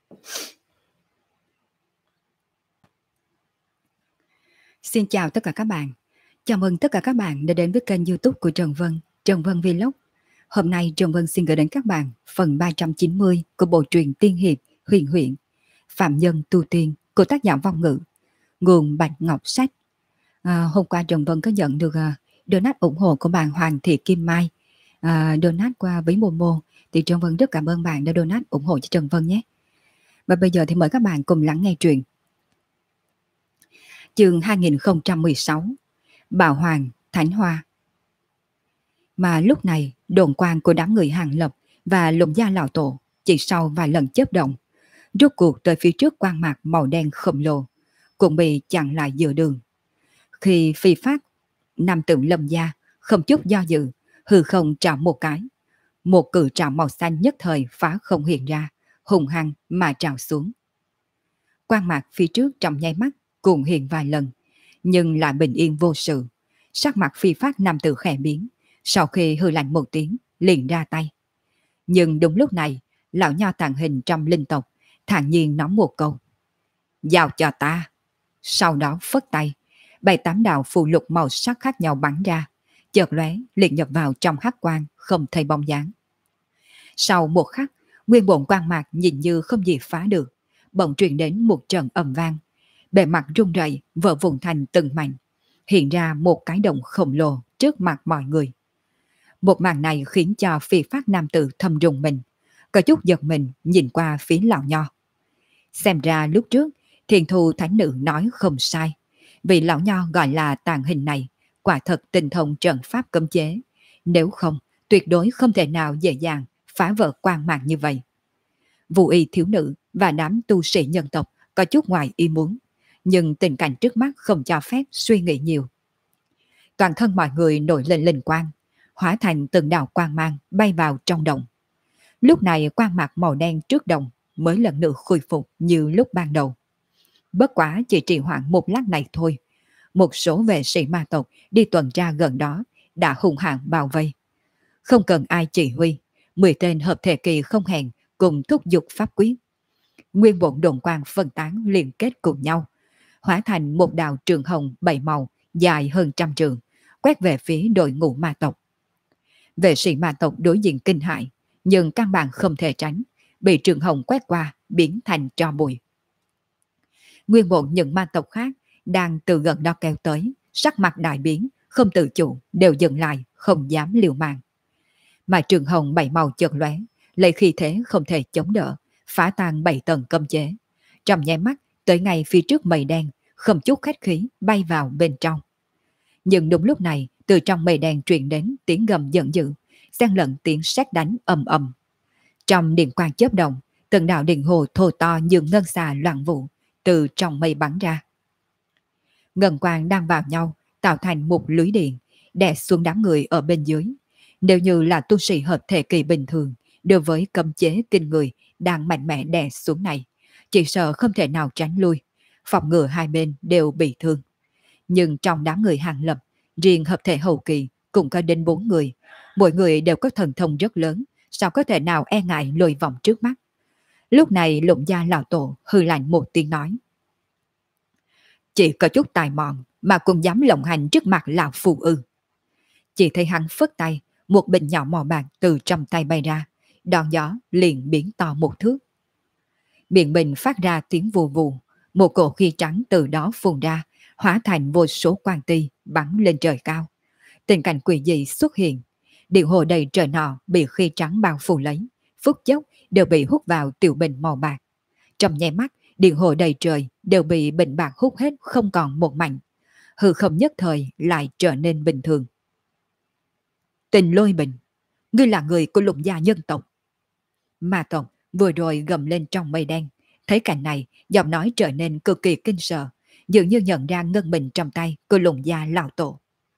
Xin chào tất cả các bạn. Chào mừng tất cả các bạn đã đến với kênh YouTube của Trần Vân, Trần Vân Vlog. Hôm nay Trần Vân xin gửi đến các bạn phần 390 của bộ truyện tiên hiệp Huyền Huyễn, Phạm Nhân Tu Tiên của tác giả Vong Ngữ, nguồn Bạch Ngọc Sách. Hôm qua Trần Vân có nhận được donate ủng hộ của bạn Hoàng Thị Kim Mai, donate qua ví Momo, thì Trần Vân rất cảm ơn bạn đã donate ủng hộ cho Trần Vân nhé. Và bây giờ thì mời các bạn cùng lắng nghe truyện. Chương 2016, Bảo Hoàng, Thánh Hoa. Mà lúc này, đồn quan của đám người Hàng Lập và Lục Gia Lão Tổ chỉ sau vài lần chớp động, rốt cuộc tới phía trước quang mạc màu đen khổng lồ, cũng bị chặn lại giữa đường. Khi phi phát, nam tử Lâm Gia không chút do dự, hư không trảo một cái. Một cự trảo màu xanh nhất thời phá không hiện ra, hùng hăng mà trào xuống. Quang mạc phía trước trong nháy mắt cùng hiện vài lần, nhưng lại bình yên vô sự. Sắc mặt phi phát nam tử khẽ biến, sau khi hư lạnh một tiếng, liền ra tay. Nhưng đúng lúc này, lão nho tàng hình trong linh tộc, thản nhiên nói một câu: "Giao cho ta." Sau đó phất tay, 7-8 đạo phù lục màu sắc khác nhau bắn ra, chợt lóe liền nhập vào trong hắc quang, không thấy bóng dáng. Sau một khắc, nguyên bổn quang mạc nhìn như không gì phá được, bỗng truyền đến một trận ầm vang, bề mặt rung rẩy, vỡ vụn thành từng mảnh, hiện ra một cái động khổng lồ trước mặt mọi người. Một màn này khiến cho phi phát nam tử thầm rùng mình, có chút giật mình nhìn qua phía lão nho. Xem ra lúc trước Thiền Thu Thánh Nữ nói không sai, vì lão nho gọi là tàn hình này quả thật tinh thông trận pháp cấm chế, nếu không tuyệt đối không thể nào dễ dàng phá vỡ quang mạc như vậy. Vũ y thiếu nữ và đám tu sĩ nhân tộc có chút ngoài ý muốn, nhưng tình cảnh trước mắt không cho phép suy nghĩ nhiều. Toàn thân mọi người nổi lên linh quang, hóa thành từng đạo quang mang bay vào trong động. Lúc này quang mạc màu đen trước động mới lần nữa khôi phục như lúc ban đầu. Bất quá chỉ trì hoãn một lát này thôi, một số vệ sĩ ma tộc đi tuần tra gần đó đã hung hãn bao vây. Không cần ai chỉ huy, 10 tên hợp thể kỳ không hẹn cùng thúc giục pháp quyết. Nguyên bổn đồn quang phân tán liên kết cùng nhau, hóa thành một đạo trường hồng 7 màu dài hơn 100 trường, quét về phía đội ngũ ma tộc. Vệ sĩ ma tộc đối diện kinh hãi, nhưng căn bản không thể tránh, bị trường hồng quét qua biến thành tro bụi. Nguyên bổn những ma tộc khác đang từ gần đó kéo tới, sắc mặt đại biến, không tự chủ đều dừng lại, không dám liều mạng. Mà trường hồng 7 màu chợt lóe, lấy khí thế không thể chống đỡ, phá tan 7 tầng cấm chế. Trong nháy mắt tới ngay phía trước mây đen, không chút khách khí bay vào bên trong. Nhưng đúng lúc này, từ trong mây đen truyền đến tiếng gầm giận dữ, xen lẫn tiếng sét đánh ầm ầm. Trong điện quang chớp động, từng đạo điện hồ thô to như ngân xà loạn vũ từ trong mây bắn ra. Ngân quang đang vào nhau, tạo thành một lưới điện, đè xuống đám người ở bên dưới. Nếu như là tu sĩ hợp thể kỳ bình thường, đối với cấm chế kinh người đang mạnh mẽ đè xuống này, chỉ sợ không thể nào tránh lui, phòng ngừa hai bên đều bị thương. Nhưng trong đám người Hàng Lập, riêng hợp thể hậu kỳ cũng có đến 4 người, mỗi người đều có thần thông rất lớn, sao có thể nào e ngại lôi vòng trước mắt. Lúc này Lục Gia Lão Tổ hư lạnh một tiếng nói: "Chỉ có chút tài mọn mà cũng dám lộng hành trước mặt lão phù ư?" Chỉ thấy hắn phất tay, một bình nhỏ màu bạc từ trong tay bay ra, đòn gió liền biến to một thước. Miệng bình phát ra tiếng vù vù, một cổ khí trắng từ đó phun ra, hóa thành vô số quang ti bắn lên trời cao. Tình cảnh quỷ dị xuất hiện, điện hồ đầy trời nọ bị khí trắng bao phủ lấy, phút chốc đều bị hút vào tiểu bình màu bạc. Trong nháy mắt, điện hồ đầy trời đều bị bình bạc hút hết không còn một mảnh, hư không nhất thời lại trở nên bình thường. "Tình Lôi Bình, ngươi là người của Lục Gia nhân tộc." Ma tộc vừa rồi gầm lên trong mây đen, thấy cảnh này, giọng nói trở nên cực kỳ kinh sợ, dường như nhận ra ngân bình trong tay của Lục Gia Lão Tổ.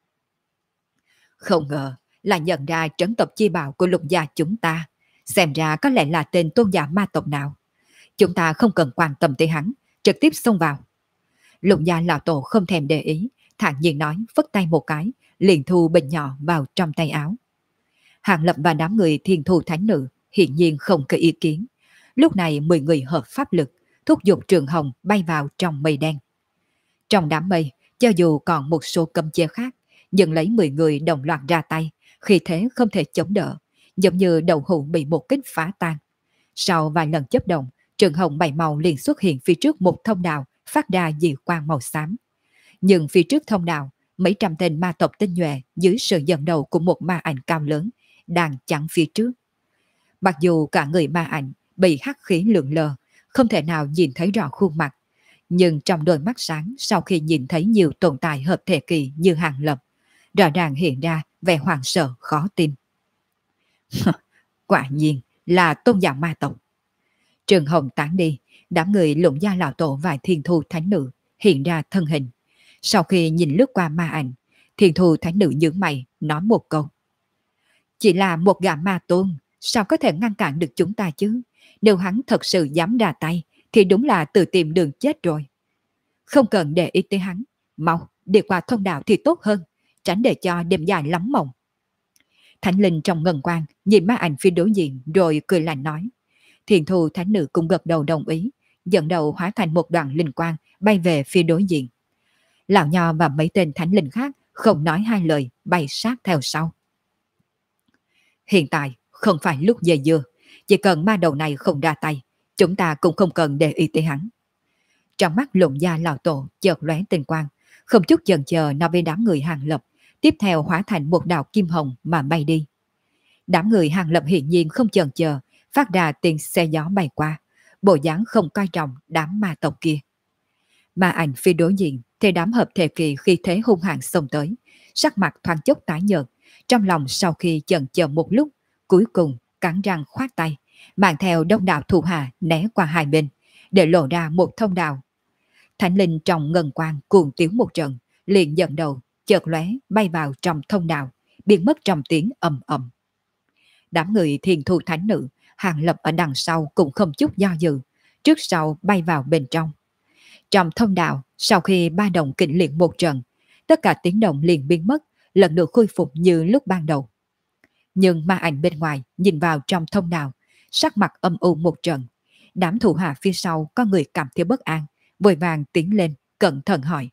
Không ngờ là nhận ra trấn tộc chi bảo của Lục Gia chúng ta, xem ra có lẽ là tên tôn giả ma tộc nào. Chúng ta không cần quan tâm tới hắn, trực tiếp xông vào. Lục Gia Lão Tổ không thèm để ý, thản nhiên nói, phất tay một cái, liền thu bình nhỏ vào trong tay áo. Hàng Lập và đám người Thiên Thu Thánh Nữ hiển nhiên không có ý kiến, Lúc này 10 người hợp pháp lực, thúc giục Trường Hồng bay vào trong mây đen. Trong đám mây, cho dù còn một số cấm chế khác, nhưng lấy 10 người đồng loạt ra tay, khi thế không thể chống đỡ, giống như đậu hũ bị một kích phá tan. Sau vài lần chấp động, Trường Hồng bảy màu liền xuất hiện phía trước một thông đạo phát ra dị quang màu xám. Nhưng phía trước thông đạo, mấy trăm tên ma tộc tinh nhuệ dưới sự dẫn đầu của một ma ảnh cao lớn đang chắn phía trước. Mặc dù cả người ma ảnh bị hắc khí lượn lờ, không thể nào nhìn thấy rõ khuôn mặt, nhưng trong đôi mắt sáng sau khi nhìn thấy nhiều tồn tại hợp thể kỳ như Hàng Lập, rõ ràng hiện ra vẻ hoảng sợ khó tin. Quả nhiên là tôn giả ma tộc. Trường Hồng tán đi, đám người Lũng Gia Lão Tổ và Thiên Thu Thánh Nữ hiện ra thân hình. Sau khi nhìn lướt qua ma ảnh, Thiên Thu Thánh Nữ nhướng mày nói một câu. Chỉ là một gã ma tôn, sao có thể ngăn cản được chúng ta chứ? Nếu hắn thật sự dám ra tay, thì đúng là tự tìm đường chết rồi. Không cần để ý tới hắn, mau đi qua thông đạo thì tốt hơn, tránh để cho đêm dài lắm mộng. Thánh linh trong ngân quang nhìn ma ảnh phía đối diện rồi cười lạnh nói. Thiền Thu Thánh Nữ cũng gật đầu đồng ý, dẫn đầu hóa thành một đoàn linh quang bay về phía đối diện. Lão Nho và mấy tên thánh linh khác không nói hai lời bay sát theo sau. Hiện tại không phải lúc dây dưa, chỉ cần ma đầu này không ra tay, chúng ta cũng không cần để ý tới hắn. Trong mắt Lũng Gia Lão Tổ chợt lóe tinh quang, không chút chần chờ nói với đám người Hàng Lập, tiếp theo hóa thành một đạo kim hồng mà bay đi. Đám người Hàng Lập hiển nhiên không chần chờ, phát ra tiếng xe gió bay qua, bộ dáng không coi trọng đám ma tộc kia. Ma ảnh phía đối diện thì đám hợp thể kỳ khi thế hung hãn xông tới, sắc mặt thoáng chốc tái nhợt, trong lòng sau khi chần chờ một lúc, cuối cùng cắn răng khoát tay, mang theo đông đảo thủ hạ né qua hai bên, để lộ ra một thông đạo. Thánh linh trong ngân quang cuồng tiếu một trận, liền dẫn đầu, chợt lóe bay vào trong thông đạo, biến mất trong tiếng ầm ầm. Đám người Thiên Thu Thánh Nữ, Hàng Lập ở đằng sau cũng không chút do dự, trước sau bay vào bên trong. Trong thông đạo, sau khi ba đồng kịch liệt một trận, tất cả tiếng động liền biến mất, lần nữa khôi phục như lúc ban đầu. Nhưng ma ảnh bên ngoài nhìn vào trong thông đạo, sắc mặt âm u một trận. Đám thủ hạ phía sau có người cảm thấy bất an, vội vàng tiến lên, cẩn thận hỏi.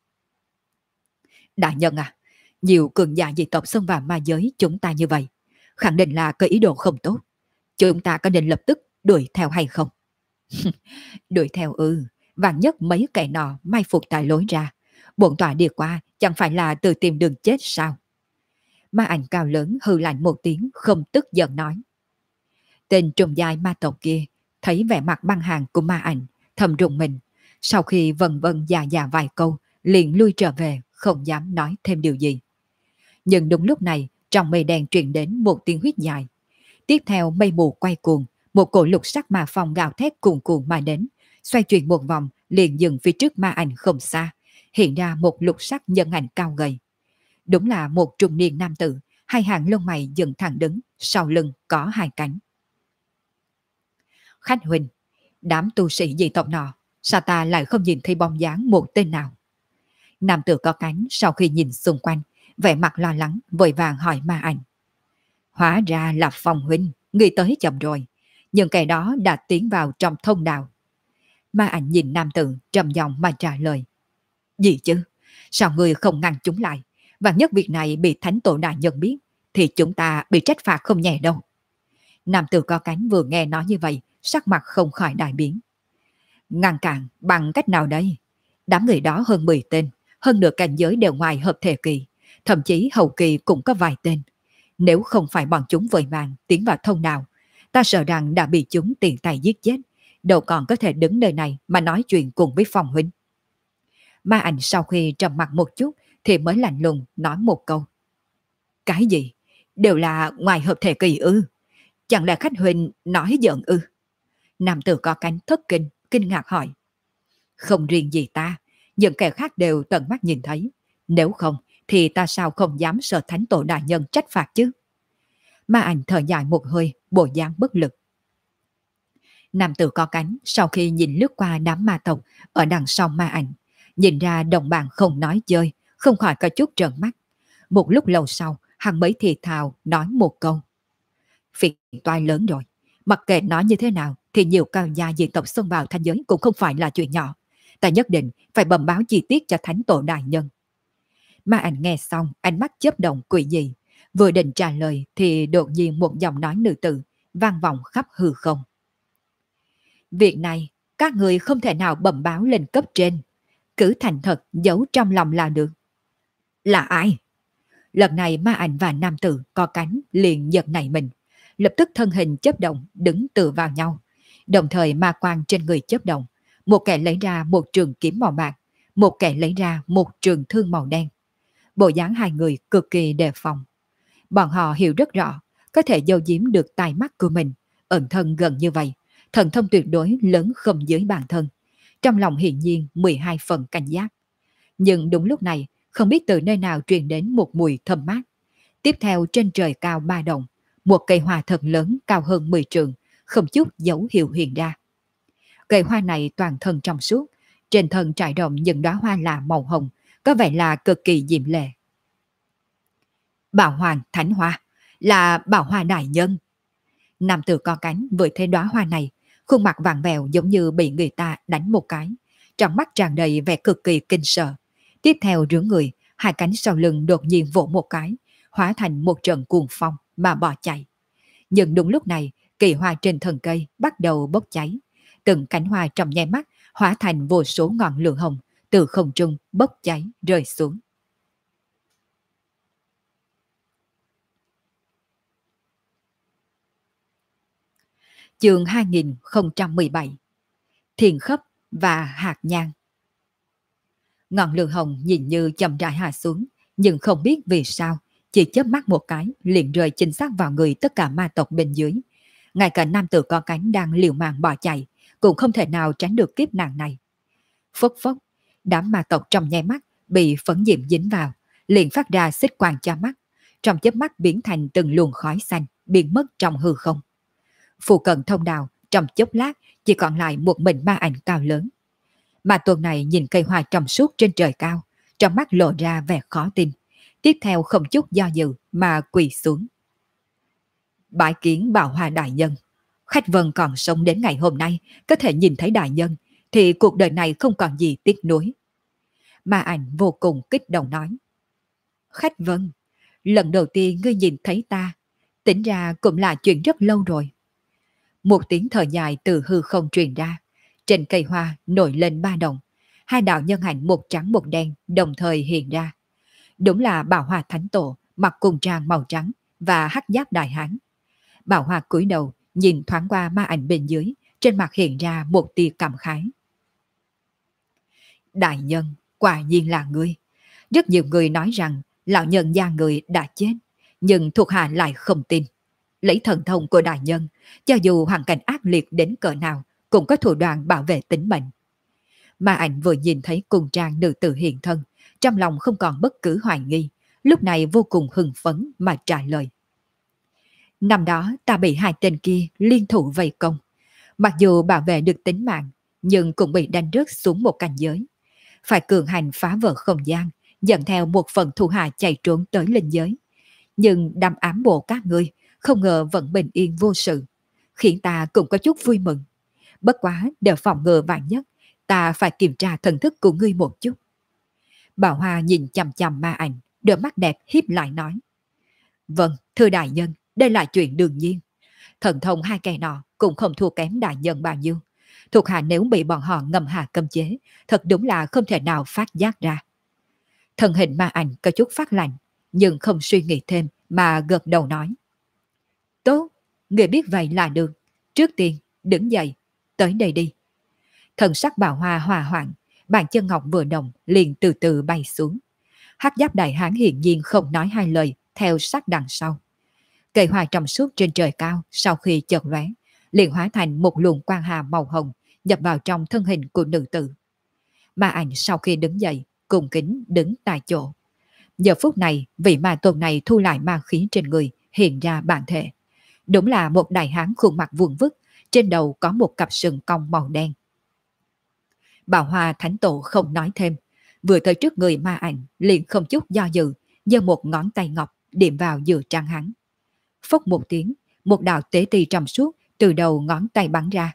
Đại nhân à, nhiều cường giả dị tộc xông vào ma giới chúng ta như vậy, khẳng định là có ý đồ không tốt. Chúng ta có nên lập tức đuổi theo hay không? Đuổi theo vạn nhất mấy kẻ nọ mai phục tại lối ra, bổn tọa đi qua chẳng phải là tự tìm đường chết sao? Ma ảnh cao lớn hừ lạnh một tiếng, không tức giận nói. Tên trùng dài ma tộc kia thấy vẻ mặt băng hàng của ma ảnh, thầm rùng mình, sau khi vần vần già vài câu, liền lui trở về, không dám nói thêm điều gì. Nhưng đúng lúc này, trong mây đen truyền đến một tiếng huýt dài. Tiếp theo mây mù quay cuồng, một cổ lục sắc ma phong gào thét cuồn cuộn mà đến, xoay chuyển một vòng, liền dừng phía trước ma ảnh không xa, hiện ra một lục sắc nhân ảnh cao gầy. Đúng là một trung niên nam tử, hai hàng lông mày dựng thẳng đứng, sau lưng có hai cánh. Khách huynh, đám tu sĩ dị tộc nọ, sao ta lại không nhìn thấy bóng dáng một tên nào? Nam tử có cánh sau khi nhìn xung quanh, vẻ mặt lo lắng, vội vàng hỏi ma ảnh. Hóa ra là Phong huynh, người tới chậm rồi, nhưng kẻ đó đã tiến vào trong thông đạo. Ma ảnh nhìn nam tử trầm giọng mà trả lời. Gì chứ? Sao người không ngăn chúng lại? Và nhất việc này bị thánh tổ đại nhân biết, thì chúng ta bị trách phạt không nhẹ đâu. Nam tử có cánh vừa nghe nói như vậy, sắc mặt không khỏi đại biến. Ngăn cản bằng cách nào đây? Đám người đó hơn 10 tên, hơn nửa cảnh giới đều ngoài hợp thể kỳ, thậm chí hậu kỳ cũng có vài tên. Nếu không phải bọn chúng vội vàng tiến vào thông đạo, ta sợ rằng đã bị chúng tiện tay giết chết, đâu còn có thể đứng nơi này mà nói chuyện cùng với Phong huynh. Ma ảnh sau khi trầm mặt một chút thì mới lạnh lùng nói một câu. Cái gì? Đều là ngoài hợp thể kỳ ư? Chẳng lẽ khách huynh nói giận ư? Nam tử có cánh thất kinh, kinh ngạc hỏi. Không riêng gì ta, những kẻ khác đều tận mắt nhìn thấy. Nếu không thì ta sao không dám sợ thánh tổ đại nhân trách phạt chứ? Ma ảnh thở dài một hơi, bộ dáng bất lực. Nam tử có cánh sau khi nhìn lướt qua đám ma tộc ở đằng sau ma ảnh, nhìn ra đồng bạn không nói chơi, không khỏi có chút trợn mắt. Một lúc lâu sau, hắn mới thì thào nói một câu. Phiền toái lớn rồi, mặc kệ nói như thế nào thì nhiều cao gia dị tộc xông vào thanh giới cũng không phải là chuyện nhỏ. Ta nhất định phải bẩm báo chi tiết cho thánh tổ đại nhân. Ma ảnh nghe xong, ánh mắt chớp động quỷ dị. Vừa định trả lời thì đột nhiên một giọng nói nữ tử vang vọng khắp hư không. Việc này, các người không thể nào bẩm báo lên cấp trên. Cứ thành thật giấu trong lòng là được. Là ai? Lần này ma ảnh và nam tử có cánh liền giật nảy mình. Lập tức thân hình chớp động đứng tựa vào nhau. Đồng thời ma quang trên người chớp động. Một kẻ lấy ra một trường kiếm màu bạc. Một kẻ lấy ra một trường thương màu đen. Bộ dáng hai người cực kỳ đề phòng. Bọn họ hiểu rất rõ, có thể giấu giếm được tai mắt của mình, ẩn thân gần như vậy, thần thông tuyệt đối lớn không dưới bản thân. Trong lòng hiển nhiên 12 phần cảnh giác. Nhưng đúng lúc này, không biết từ nơi nào truyền đến một mùi thơm mát. Tiếp theo trên trời cao 3 đồng, một cây hoa thật lớn cao hơn 10 trượng, không chút dấu hiệu hiện ra. Cây hoa này toàn thân trong suốt, trên thân trải rộng những đóa hoa lạ màu hồng, có vẻ là cực kỳ diễm lệ. Bảo Hoàng Thánh Hoa, là Bảo Hoa đại nhân. Nam tử co cánh vừa thấy đóa hoa này, khuôn mặt vàng vẹo giống như bị người ta đánh một cái, trong mắt tràn đầy vẻ cực kỳ kinh sợ. Tiếp theo rướng người, hai cánh sau lưng đột nhiên vỗ một cái, hóa thành một trận cuồng phong mà bỏ chạy. Nhưng đúng lúc này, kỳ hoa trên thân cây bắt đầu bốc cháy, từng cánh hoa trong nháy mắt hóa thành vô số ngọn lửa hồng từ không trung bốc cháy rơi xuống. Chương 2017 Thiền khấp và hạt nhang. Ngọn lửa hồng nhìn như chậm rãi hạ xuống, nhưng không biết vì sao, chỉ chớp mắt một cái liền rơi chính xác vào người tất cả ma tộc bên dưới. Ngay cả nam tử có cánh đang liều mạng bỏ chạy, cũng không thể nào tránh được kiếp nạn này. Phốc phốc, đám ma tộc trong nháy mắt bị phấn diệm dính vào, liền phát ra xích quang cho mắt, trong chớp mắt biến thành từng luồng khói xanh, biến mất trong hư không. Phụ cận thông đạo trong chốc lát chỉ còn lại một mình ma ảnh cao lớn. Ma tuần này nhìn cây hoa trong suốt trên trời cao, trong mắt lộ ra vẻ khó tin. Tiếp theo không chút do dự mà quỳ xuống. Bái kiến Bảo Hoa đại nhân. Khách Vân còn sống đến ngày hôm nay, có thể nhìn thấy đại nhân, thì cuộc đời này không còn gì tiếc nuối. Ma ảnh vô cùng kích động nói. Khách Vân, lần đầu tiên ngươi nhìn thấy ta, tính ra cũng là chuyện rất lâu rồi. Một tiếng thở dài từ hư không truyền ra. Trên cây hoa nổi lên 3 đồng. Hai đạo nhân ảnh một trắng một đen đồng thời hiện ra. Đúng là Bảo Hoa Thánh Tổ mặc cùng trang màu trắng và hắc giáp đại hán. Bảo Hoa cúi đầu nhìn thoáng qua ma ảnh bên dưới, trên mặt hiện ra một tia cảm khái. Đại nhân, quả nhiên là ngươi. Rất nhiều người nói rằng lão nhân gia người đã chết, nhưng thuộc hạ lại không tin. Lấy thần thông của đại nhân, cho dù hoàn cảnh ác liệt đến cỡ nào, cũng có thủ đoạn bảo vệ tính mệnh. Ma ảnh vừa nhìn thấy cùng trang nữ tử hiện thân, trong lòng không còn bất cứ hoài nghi, lúc này vô cùng hưng phấn mà trả lời. Năm đó ta bị hai tên kia liên thủ vây công. Mặc dù bảo vệ được tính mạng, nhưng cũng bị đánh rớt xuống một cảnh giới. Phải cường hành phá vỡ không gian, dẫn theo một phần thủ hạ chạy trốn tới linh giới. Nhưng đâm ám bộ các ngươi, không ngờ vẫn bình yên vô sự, khiến ta cũng có chút vui mừng. Bất quá để phòng ngừa vạn nhất, ta phải kiểm tra thần thức của ngươi một chút. Bảo Hoa nhìn chằm chằm ma ảnh, đôi mắt đẹp híp lại nói. Vâng, thưa đại nhân, đây là chuyện đương nhiên. Thần thông hai kẻ nọ cũng không thua kém đại nhân bao nhiêu. Thuộc hạ nếu bị bọn họ ngầm hạ cấm chế, thật đúng là không thể nào phát giác ra. Thân hình ma ảnh có chút phát lạnh, nhưng không suy nghĩ thêm mà gật đầu nói. Tốt, người biết vậy là được. Trước tiên, đứng dậy, tới đây đi. Thần sắc Bảo Hoa hòa hoãn, bàn chân ngọc vừa động liền từ từ bay xuống. Hắc giáp đại hán hiển nhiên không nói hai lời, theo sát đằng sau. Cây hoa trong suốt trên trời cao sau khi chợt lóe, liền hóa thành một luồng quang hà màu hồng nhập vào trong thân hình của nữ tử. Ma ảnh sau khi đứng dậy, cung kính đứng tại chỗ. Giờ phút này, vị ma tôn này thu lại ma khí trên người, hiện ra bản thể. Đúng là một đại hán khuôn mặt vuông vức, trên đầu có một cặp sừng cong màu đen. Bảo Hoa Thánh Tổ không nói thêm, vừa tới trước người ma ảnh, liền không chút do dự, giơ một ngón tay ngọc điểm vào giữa trán hắn. Phốc một tiếng, một đạo tế ti trong suốt từ đầu ngón tay bắn ra,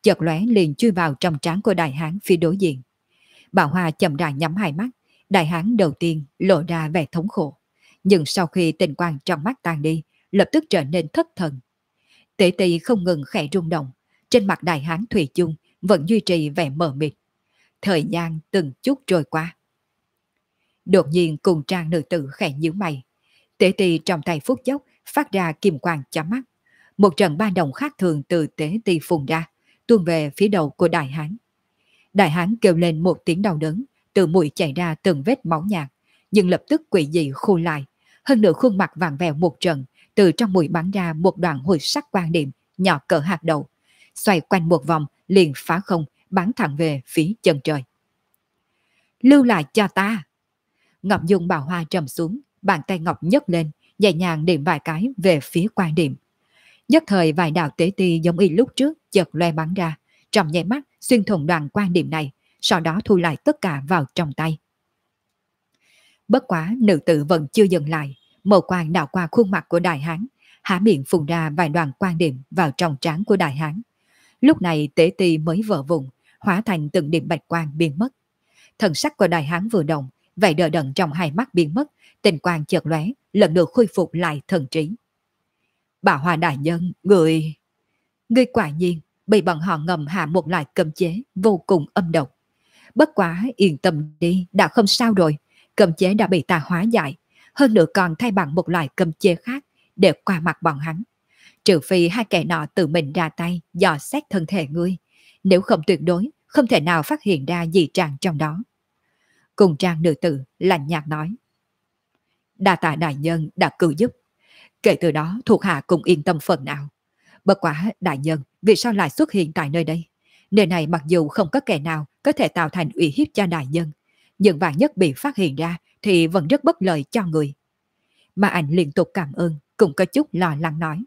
chợt lóe liền chui vào trong trán của đại hán phía đối diện. Bảo Hoa chậm rãi nhắm hai mắt, đại hán đầu tiên lộ ra vẻ thống khổ, nhưng sau khi tình quang trong mắt tan đi, lập tức trở nên thất thần. Tế tỳ không ngừng khẽ rung động, trên mặt đại hán thủy chung vẫn duy trì vẻ mờ mịt. Thời gian từng chút trôi qua. Đột nhiên cùng trang nữ tử khẽ nhíu mày. Tế tỳ trong tay phút chốc phát ra kim quang chói mắt. Một trận ba động khác thường từ tế tỳ phun ra, tuôn về phía đầu của đại hán. Đại hán kêu lên một tiếng đau đớn, từ mũi chảy ra từng vết máu nhạt, nhưng lập tức quỷ dị khu lại. Hơn nữa khuôn mặt vàng vẹo một trận, từ trong mũi bắn ra một đoạn hồi sắc quang điểm nhỏ cỡ hạt đậu, xoay quanh một vòng liền phá không, bắn thẳng về phía chân trời. Lưu lại cho ta! Ngọc Dung Bảo Hoa trầm xuống, bàn tay ngọc nhấc lên, nhẹ nhàng điểm vài cái về phía quan điểm. Nhất thời vài đạo tế ti giống y lúc trước chợt loe bắn ra, trong nháy mắt xuyên thủng đoạn quan điểm này, sau đó thu lại tất cả vào trong tay. Bất quá nữ tử vẫn chưa dừng lại, màu quang đảo qua khuôn mặt của đại hán, há miệng phun ra vài đoàn quan điểm vào trong trán của đại hán. Lúc này tế ti mới vỡ vụn, hóa thành từng điểm bạch quang biến mất. Thần sắc của đại hán vừa động, vậy đờ đẫn trong hai mắt biến mất, tình quang chợt lóe, lần nữa khôi phục lại thần trí. Bảo Hoa đại nhân, người quả nhiên bị bọn họ ngầm hạ một loại cấm chế vô cùng âm độc. Bất quá yên tâm đi, đã không sao rồi, cấm chế đã bị ta hóa giải, hơn nữa còn thay bằng một loại cấm chế khác để qua mặt bọn hắn. Trừ phi hai kẻ nọ tự mình ra tay dò xét thân thể ngươi, nếu không tuyệt đối không thể nào phát hiện ra dị trạng trong đó. Cùng trang nữ tử lạnh nhạt nói. Đa tạ đại nhân đã cứu giúp. Kể từ đó thuộc hạ cũng yên tâm phần nào. Bất quá đại nhân vì sao lại xuất hiện tại nơi đây? Nơi này mặc dù không có kẻ nào có thể tạo thành uy hiếp cho đại nhân, nhưng vạn nhất bị phát hiện ra thì vẫn rất bất lợi cho người. Mà ảnh liên tục cảm ơn, cũng có chút lo lắng nói.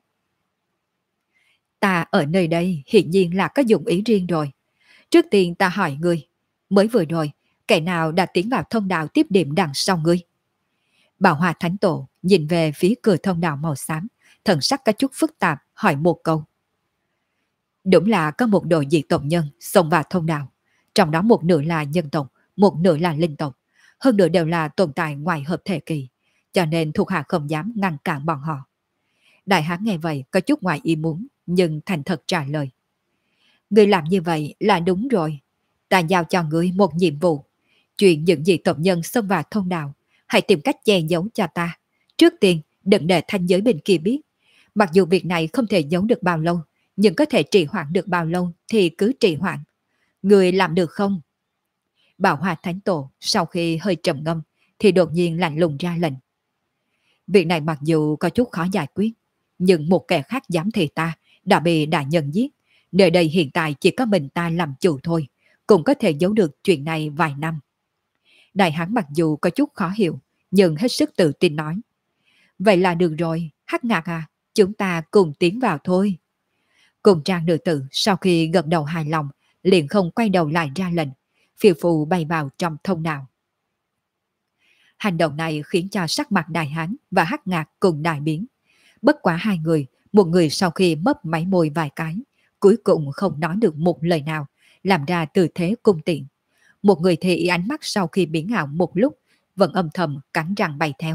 Ta ở nơi đây hiển nhiên là có dụng ý riêng rồi. Trước tiên ta hỏi ngươi, mới vừa rồi, kẻ nào đã tiến vào thông đạo tiếp điểm đằng sau ngươi? Bảo Hoa Thánh Tổ nhìn về phía cửa thông đạo màu xám, thần sắc có chút phức tạp hỏi một câu. Đúng là có một đội dị tộc nhân xông vào thông đạo, trong đó một nửa là nhân tộc, một nửa là linh tộc, hơn nữa đều là tồn tại ngoài hợp thể kỳ, cho nên thuộc hạ không dám ngăn cản bọn họ. Đại hán nghe vậy có chút ngoài ý muốn, nhưng thành thật trả lời. Ngươi làm như vậy là đúng rồi, ta giao cho ngươi một nhiệm vụ. Chuyện những dị tộc nhân xông vào thông đạo, hãy tìm cách che giấu cho ta. Trước tiên, đừng để thanh giới bên kia biết. Mặc dù việc này không thể giấu được bao lâu, nhưng có thể trì hoãn được bao lâu thì cứ trì hoãn. Người làm được không? Bảo Hoa Thánh Tổ sau khi hơi trầm ngâm thì đột nhiên lạnh lùng ra lệnh. Việc này mặc dù có chút khó giải quyết, nhưng một kẻ khác dám thì ta đã bị đại nhân giết. Nơi đây hiện tại chỉ có mình ta làm chủ thôi, cũng có thể giấu được chuyện này vài năm. Đại hán mặc dù có chút khó hiểu, nhưng hết sức tự tin nói. Vậy là được rồi, Hắc Ngạc à, chúng ta cùng tiến vào thôi. Cùng trang nữ tử sau khi gật đầu hài lòng, liền không quay đầu lại ra lệnh, phiêu phù bay vào trong thông đạo. Hành động này khiến cho sắc mặt đại hán và Hắc Ngạc cùng đại biến. Bất quá hai người, một người sau khi mấp máy môi vài cái, cuối cùng không nói được một lời nào, làm ra tư thế cung tiện. Một người thì ánh mắt sau khi biến ảo một lúc, vẫn âm thầm cắn răng bay theo.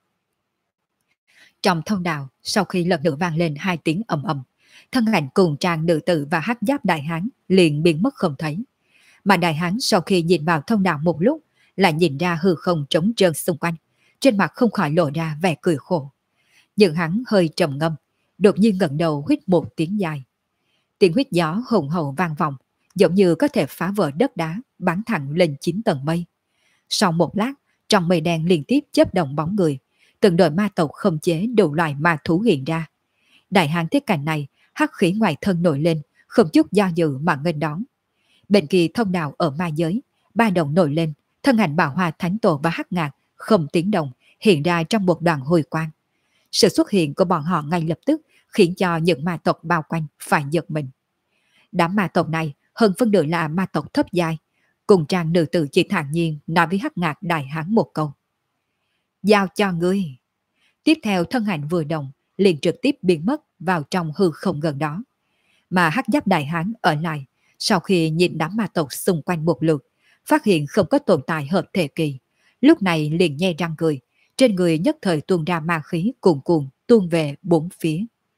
Trong thông đạo, sau khi lần nữa vang lên hai tiếng ầm ầm, thân ảnh cùng trang nữ tử và hắc giáp đại hán liền biến mất không thấy. Mà đại hán sau khi nhìn vào thông đạo một lúc, lại nhìn ra hư không trống trơn xung quanh, trên mặt không khỏi lộ ra vẻ cười khổ. Nhưng hắn hơi trầm ngâm, đột nhiên ngẩng đầu huýt một tiếng dài. Tiếng huýt gió hùng hậu vang vọng, giống như có thể phá vỡ đất đá, bắn thẳng lên 9 tầng mây. Sau một lát, trong mây đen liên tiếp chớp động bóng người, từng đội ma tộc không chế đủ loại ma thú hiện ra. Đại hán thấy cảnh này, hắc khí ngoài thân nổi lên, không chút do dự mà nghênh đón. Bên kia thông đạo ở ma giới, ba động nổi lên, thân ảnh Bảo Hoa Thánh Tổ và Hắc Ngạc không tiếng động hiện ra trong một đoàn hồi quang. Sự xuất hiện của bọn họ ngay lập tức khiến cho những ma tộc bao quanh phải giật mình. Đám ma tộc này hơn phân nửa là ma tộc thấp giai, cùng trang nữ tử chỉ thản nhiên nói với Hắc Ngạc đại hán một câu. Giao cho ngươi. Tiếp theo thân ảnh vừa động, liền trực tiếp biến mất vào trong hư không gần đó. Mà Hắc Giáp đại hán ở lại, Sau khi nhìn đám ma tộc xung quanh một lượt, phát hiện không có tồn tại hợp thể kỳ, lúc này liền nhe răng cười, trên người nhất thời tuôn ra ma khí cuồn cuộn tuôn về bốn phía.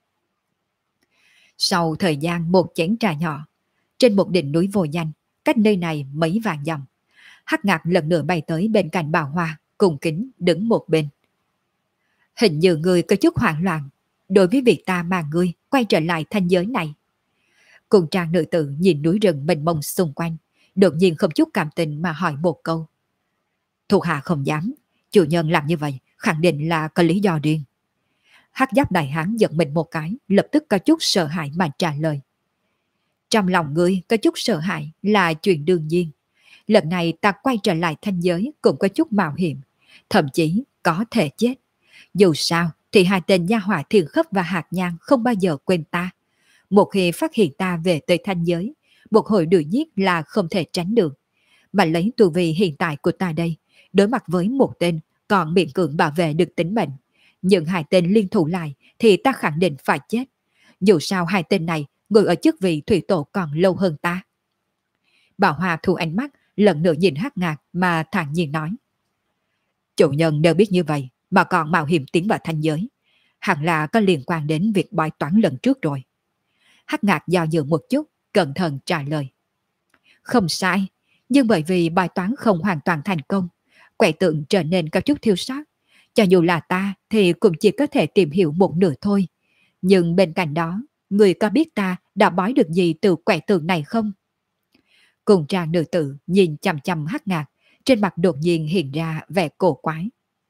Sau thời gian một chén trà nhỏ, trên một đỉnh núi vô danh, cách nơi này mấy vạn dặm, Hắc Ngạc lần nữa bay tới bên cạnh Bảo Hoa, cùng kính đứng một bên. Hình như người có chút hoảng loạn đối với việc ta mà ngươi quay trở lại thanh giới này. Cùng trang nữ tử nhìn núi rừng mênh mông xung quanh, đột nhiên không chút cảm tình mà hỏi một câu. Thuộc hạ không dám, chủ nhân làm như vậy khẳng định là có lý do riêng. Hắc Giáp đại hán giật mình một cái, lập tức có chút sợ hãi mà trả lời. Trong lòng ngươi có chút sợ hãi là chuyện đương nhiên. Lần này ta quay trở lại thanh giới cũng có chút mạo hiểm, thậm chí có thể chết. Dù sao thì hai tên gia hỏa Thiền Khấp và Hạt Nhang không bao giờ quên ta. Một khi phát hiện ta về tới thanh giới, một hồi đuổi giết là không thể tránh được. Mà lấy tu vi hiện tại của ta đây, đối mặt với một tên còn miễn cưỡng bảo vệ được tính mệnh. Nhưng hai tên liên thủ lại thì ta khẳng định phải chết. Dù sao hai tên này ngồi ở chức vị thủy tổ còn lâu hơn ta. Bảo Hoa thu ánh mắt, lần nữa nhìn Hắc Ngạc mà thản nhiên nói. Chủ nhân đều biết như vậy mà còn mạo hiểm tiến vào thanh giới, hẳn là có liên quan đến việc bói toán lần trước rồi. Hắc Ngạc do dự một chút, cẩn thận trả lời. Không sai, nhưng bởi vì bài toán không hoàn toàn thành công, quẻ tượng trở nên có chút thiếu sót. Cho dù là ta thì cũng chỉ có thể tìm hiểu một nửa thôi. Nhưng bên cạnh đó, người có biết ta đã bói được gì từ quẻ tượng này không? Cùng trang nữ tử nhìn chằm chằm Hắc Ngạc, trên mặt đột nhiên hiện ra vẻ cổ quái.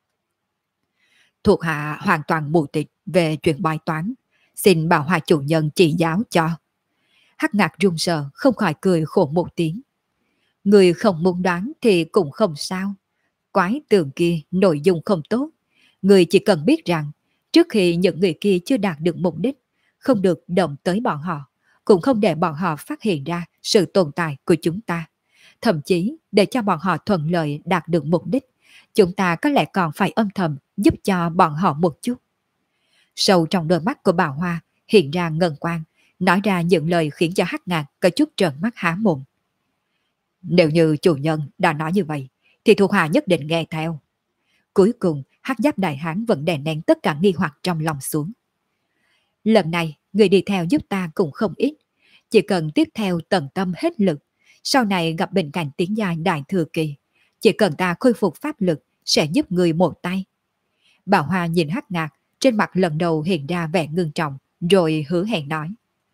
Thuộc hạ hoàn toàn mù tịt về chuyện bói toán, xin Bảo Hoa chủ nhân chỉ giáo cho. Hắc Ngạc run sợ không khỏi cười khổ một tiếng. Người không muốn đoán thì cũng không sao. Quái tường kia nội dung không tốt. Người chỉ cần biết rằng trước khi những người kia chưa đạt được mục đích, không được động tới bọn họ, cũng không để bọn họ phát hiện ra sự tồn tại của chúng ta. Thậm chí để cho bọn họ thuận lợi đạt được mục đích, chúng ta có lẽ còn phải âm thầm giúp cho bọn họ một chút. Sâu trong đôi mắt của Bảo Hoa hiện ra ngân quang, nói ra những lời khiến cho Hắc Ngạc có chút trợn mắt há mồm. Nếu như chủ nhân đã nói như vậy, thì thuộc hạ nhất định nghe theo. Cuối cùng, Hắc Giáp đại hán vẫn đè nén tất cả nghi hoặc trong lòng xuống. Lần này, người đi theo giúp ta cũng không ít. Chỉ cần tiếp theo tận tâm hết lực, sau này gặp bệnh cảnh tiến giai đại thừa kỳ, chỉ cần ta khôi phục pháp lực sẽ giúp người một tay. Bảo Hoa nhìn Hắc Ngạc, trên mặt lần đầu hiện ra vẻ ngưng trọng, rồi hứa hẹn nói.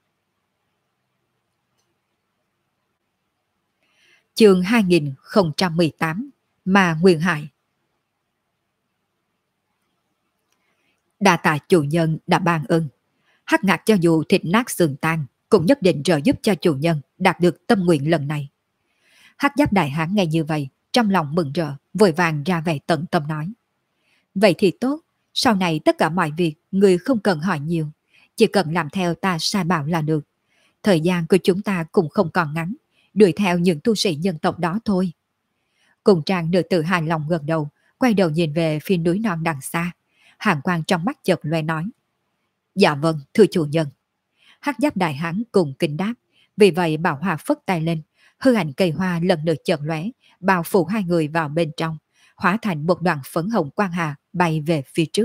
Chương 2018 Mà Nguyên Hải. Đa tạ chủ nhân đã ban ơn. Hắc Ngạc cho dù thịt nát xương tan cũng nhất định trợ giúp cho chủ nhân đạt được tâm nguyện lần này. Hắc Giáp đại hán nghe như vậy, trong lòng mừng rỡ, vội vàng ra vẻ tận tâm nói. Vậy thì tốt, sau này tất cả mọi việc người không cần hỏi nhiều, chỉ cần làm theo ta sai bảo là được. Thời gian của chúng ta cũng không còn ngắn, đuổi theo những tu sĩ nhân tộc đó thôi. Cùng trang nữ tử hài lòng gật đầu, quay đầu nhìn về phía núi non đằng xa. Hàn quang trong mắt chợt lóe nói. Dạ vâng, thưa chủ nhân. Hắc Giáp đại hán cùng kinh đáp, vì vậy Bảo Hoa phất tay lên, hư ảnh cây hoa lần lượt chợt lóe, bao phủ hai người vào bên trong, hóa thành một đoàn phấn hồng quang hà bay về phía trước.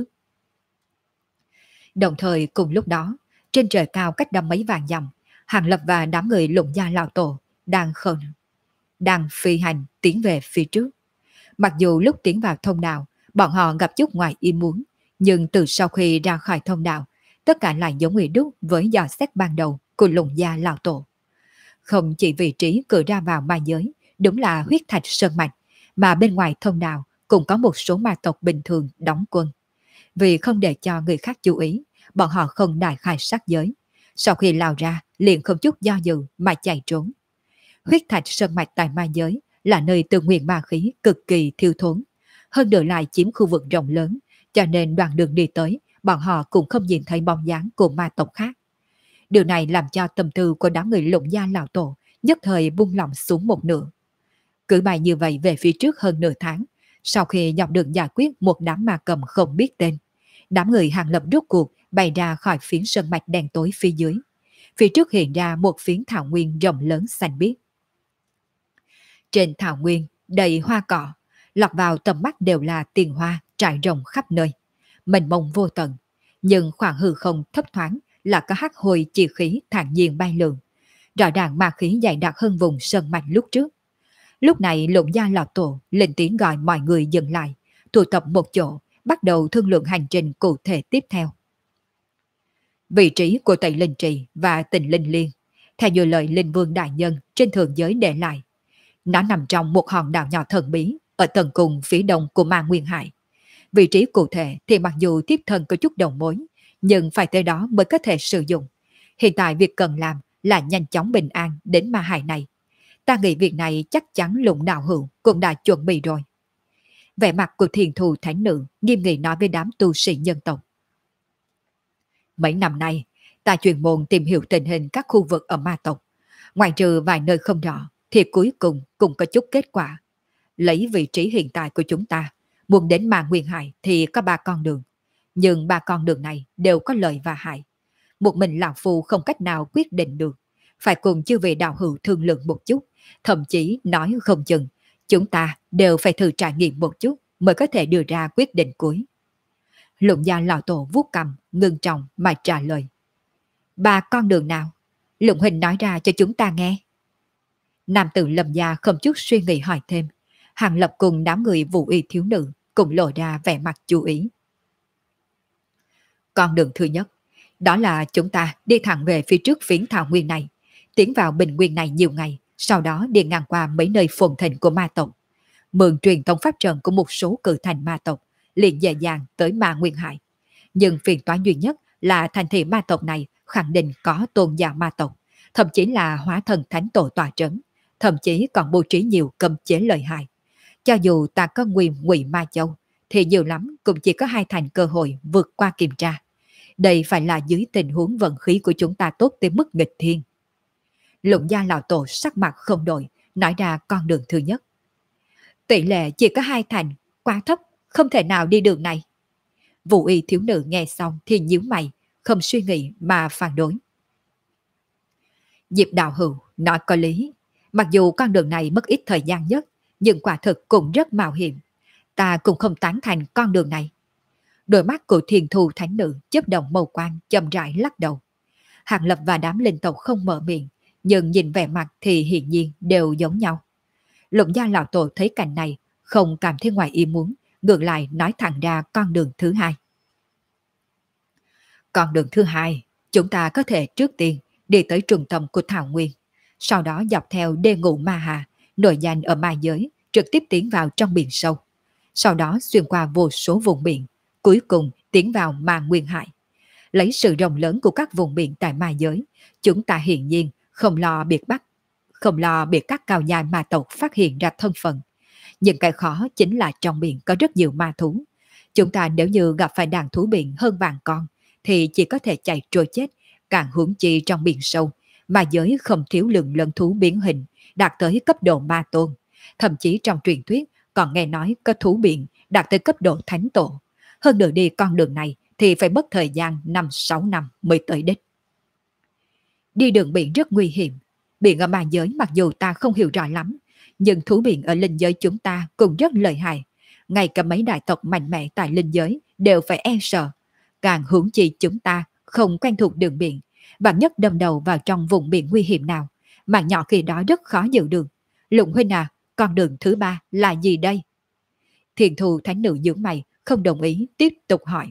Đồng thời cùng lúc đó, trên trời cao cách đó mấy vạn dặm, Hàng Lập và đám người Lục Gia lão tổ đang phi hành tiến về phía trước. Mặc dù lúc tiến vào thông đạo, bọn họ gặp chút ngoài ý muốn, nhưng từ sau khi ra khỏi thông đạo, tất cả lại giống như đúc với dò xét ban đầu của Lục Gia lão tổ. Không chỉ vị trí cửa ra vào ma giới, đúng là huyết thạch sơn mạch, mà bên ngoài thông đạo cũng có một số ma tộc bình thường đóng quân. Vì không để cho người khác chú ý, bọn họ không đại khai sát giới. Sau khi lao ra, liền không chút do dự mà chạy trốn. Huyết thạch sơn mạch tại ma giới là nơi tự nguyện ma khí cực kỳ thiếu thốn. Hơn nữa lại chiếm khu vực rộng lớn, cho nên đoạn đường đi tới, bọn họ cũng không nhìn thấy bóng dáng của ma tộc khác. Điều này làm cho tâm tư của đám người Lục Gia lão tổ nhất thời buông lỏng xuống một nửa. Cứ bay như vậy về phía trước hơn nửa tháng, sau khi dọc đường giải quyết một đám ma cầm không biết tên, đám người Hàng Lập rốt cuộc bay ra khỏi phiến sơn mạch đen tối phía dưới. phía trước hiện ra một phiến thảo nguyên rộng lớn xanh biếc. Trên thảo nguyên đầy hoa cỏ, lọt vào tầm mắt đều là tiền hoa trải rộng khắp nơi, mênh mông vô tận, nhưng khoảng hư không thấp thoáng là có hắc hồi chi khí thản nhiên bay lượn, rõ ràng ma khí dày đặc hơn vùng sơn mạch lúc trước. Lúc này Lục Gia lão tổ lên tiếng gọi mọi người dừng lại, tụ tập một chỗ, bắt đầu thương lượng hành trình cụ thể tiếp theo. Vị trí của Tây Linh Trì và Tình Linh Liên, theo như lời Linh Vương Đại Nhân trên thường giới để lại, nó nằm trong một hòn đảo nhỏ thần bí ở tầng cùng phía đông của Ma Nguyên Hải. Vị trí cụ thể thì mặc dù tiếp thân có chút đầu mối, nhưng phải tới đó mới có thể sử dụng. Hiện tại việc cần làm là nhanh chóng bình an đến Ma Hải này. Ta nghĩ việc này chắc chắn Lục đạo hữu cũng đã chuẩn bị rồi. Vẻ mặt của thiền thù thánh nữ nghiêm nghị nói với đám tu sĩ nhân tộc. Mấy năm nay, ta chuyên môn tìm hiểu tình hình các khu vực ở ma tộc. Ngoài trừ vài nơi không rõ, thì cuối cùng cũng có chút kết quả. Lấy vị trí hiện tại của chúng ta, muốn đến Ma Nguyên Hải thì có 3 con đường. Nhưng 3 con đường này đều có lợi và hại. Một mình lão phu không cách nào quyết định được. Phải cùng chư vị đạo hữu thương lượng một chút. Thậm chí nói không chừng, chúng ta đều phải thử trải nghiệm một chút mới có thể đưa ra quyết định cuối. Lục Gia lão tổ vuốt cằm, ngưng trọng mà trả lời. 3 con đường nào? Lục huynh nói ra cho chúng ta nghe. Nam tử Lâm Gia không chút suy nghĩ hỏi thêm. Hàng Lập cùng đám người Vũ Y thiếu nữ cùng lộ ra vẻ mặt chú ý. Con đường thứ nhất, đó là chúng ta đi thẳng về phía trước phiến thảo nguyên này, tiến vào bình nguyên này nhiều ngày, sau đó đi ngang qua mấy nơi phồn thịnh của ma tộc, mượn truyền thống pháp trận của một số cự thành ma tộc, liền dễ dàng tới Ma Nguyên Hải. Nhưng phiền toái duy nhất là thành thị ma tộc này khẳng định có tôn giả ma tộc, thậm chí là hóa thần thánh tổ tọa trấn, thậm chí còn bố trí nhiều cấm chế lợi hại. Cho dù ta có Ngụy Ma Châu, thì nhiều lắm cũng chỉ có 2 thành cơ hội vượt qua kiểm tra. Đây phải là dưới tình huống vận khí của chúng ta tốt tới mức nghịch thiên. Lục Gia lão tổ sắc mặt không đổi, nói ra con đường thứ nhất. Tỷ lệ chỉ có 2 thành, quá thấp, không thể nào đi đường này. Vũ Y thiếu nữ nghe xong thì nhíu mày, không suy nghĩ mà phản đối. Diệp đạo hữu nói có lý, mặc dù con đường này mất ít thời gian nhất, nhưng quả thực cũng rất mạo hiểm. Ta cũng không tán thành con đường này. Đôi mắt của thiền thù thánh nữ chớp động màu quang chậm rãi lắc đầu. Hàng Lập và đám linh tộc không mở miệng, nhưng nhìn vẻ mặt thì hiển nhiên đều giống nhau. Lục Gia lão tổ thấy cảnh này, không cảm thấy ngoài ý muốn, ngược lại nói thẳng ra con đường thứ hai. Con đường thứ hai, chúng ta có thể trước tiên đi tới trung tâm của Thảo Nguyên, sau đó dọc theo đê ngũ Ma Hà, nổi danh ở ma giới, trực tiếp tiến vào trong biển sâu. Sau đó xuyên qua vô số vùng biển, cuối cùng tiến vào Ma Nguyên Hải. Lấy sự rộng lớn của các vùng biển tại ma giới, chúng ta hiển nhiên không lo bị các cao nhai ma tộc phát hiện ra thân phận. Nhưng cái khó chính là trong biển có rất nhiều ma thú. Chúng ta nếu như gặp phải đàn thú biển hơn vạn con, thì chỉ có thể chạy trôi chết, càng huống chi trong biển sâu. Ma giới không thiếu lượng lớn thú biến hình, đạt tới cấp độ ma tôn. Thậm chí trong truyền thuyết còn nghe nói có thú biển đạt tới cấp độ thánh tổ. Hơn nữa đi con đường này thì phải mất thời gian 5-6 năm mới tới đích. Đi đường biển rất nguy hiểm. Biển ở ma giới mặc dù ta không hiểu rõ lắm, nhưng thú biển ở linh giới chúng ta cũng rất lợi hại. Ngay cả mấy đại tộc mạnh mẽ tại linh giới đều phải e sợ. Càng huống chi chúng ta không quen thuộc đường biển, và nhất đâm đầu vào trong vùng biển nguy hiểm nào, mà nhỏ khi đó rất khó giữ được. Lục huynh à, con đường thứ ba là gì đây? Thiền thù thánh nữ nhướng mày, không đồng ý, tiếp tục hỏi.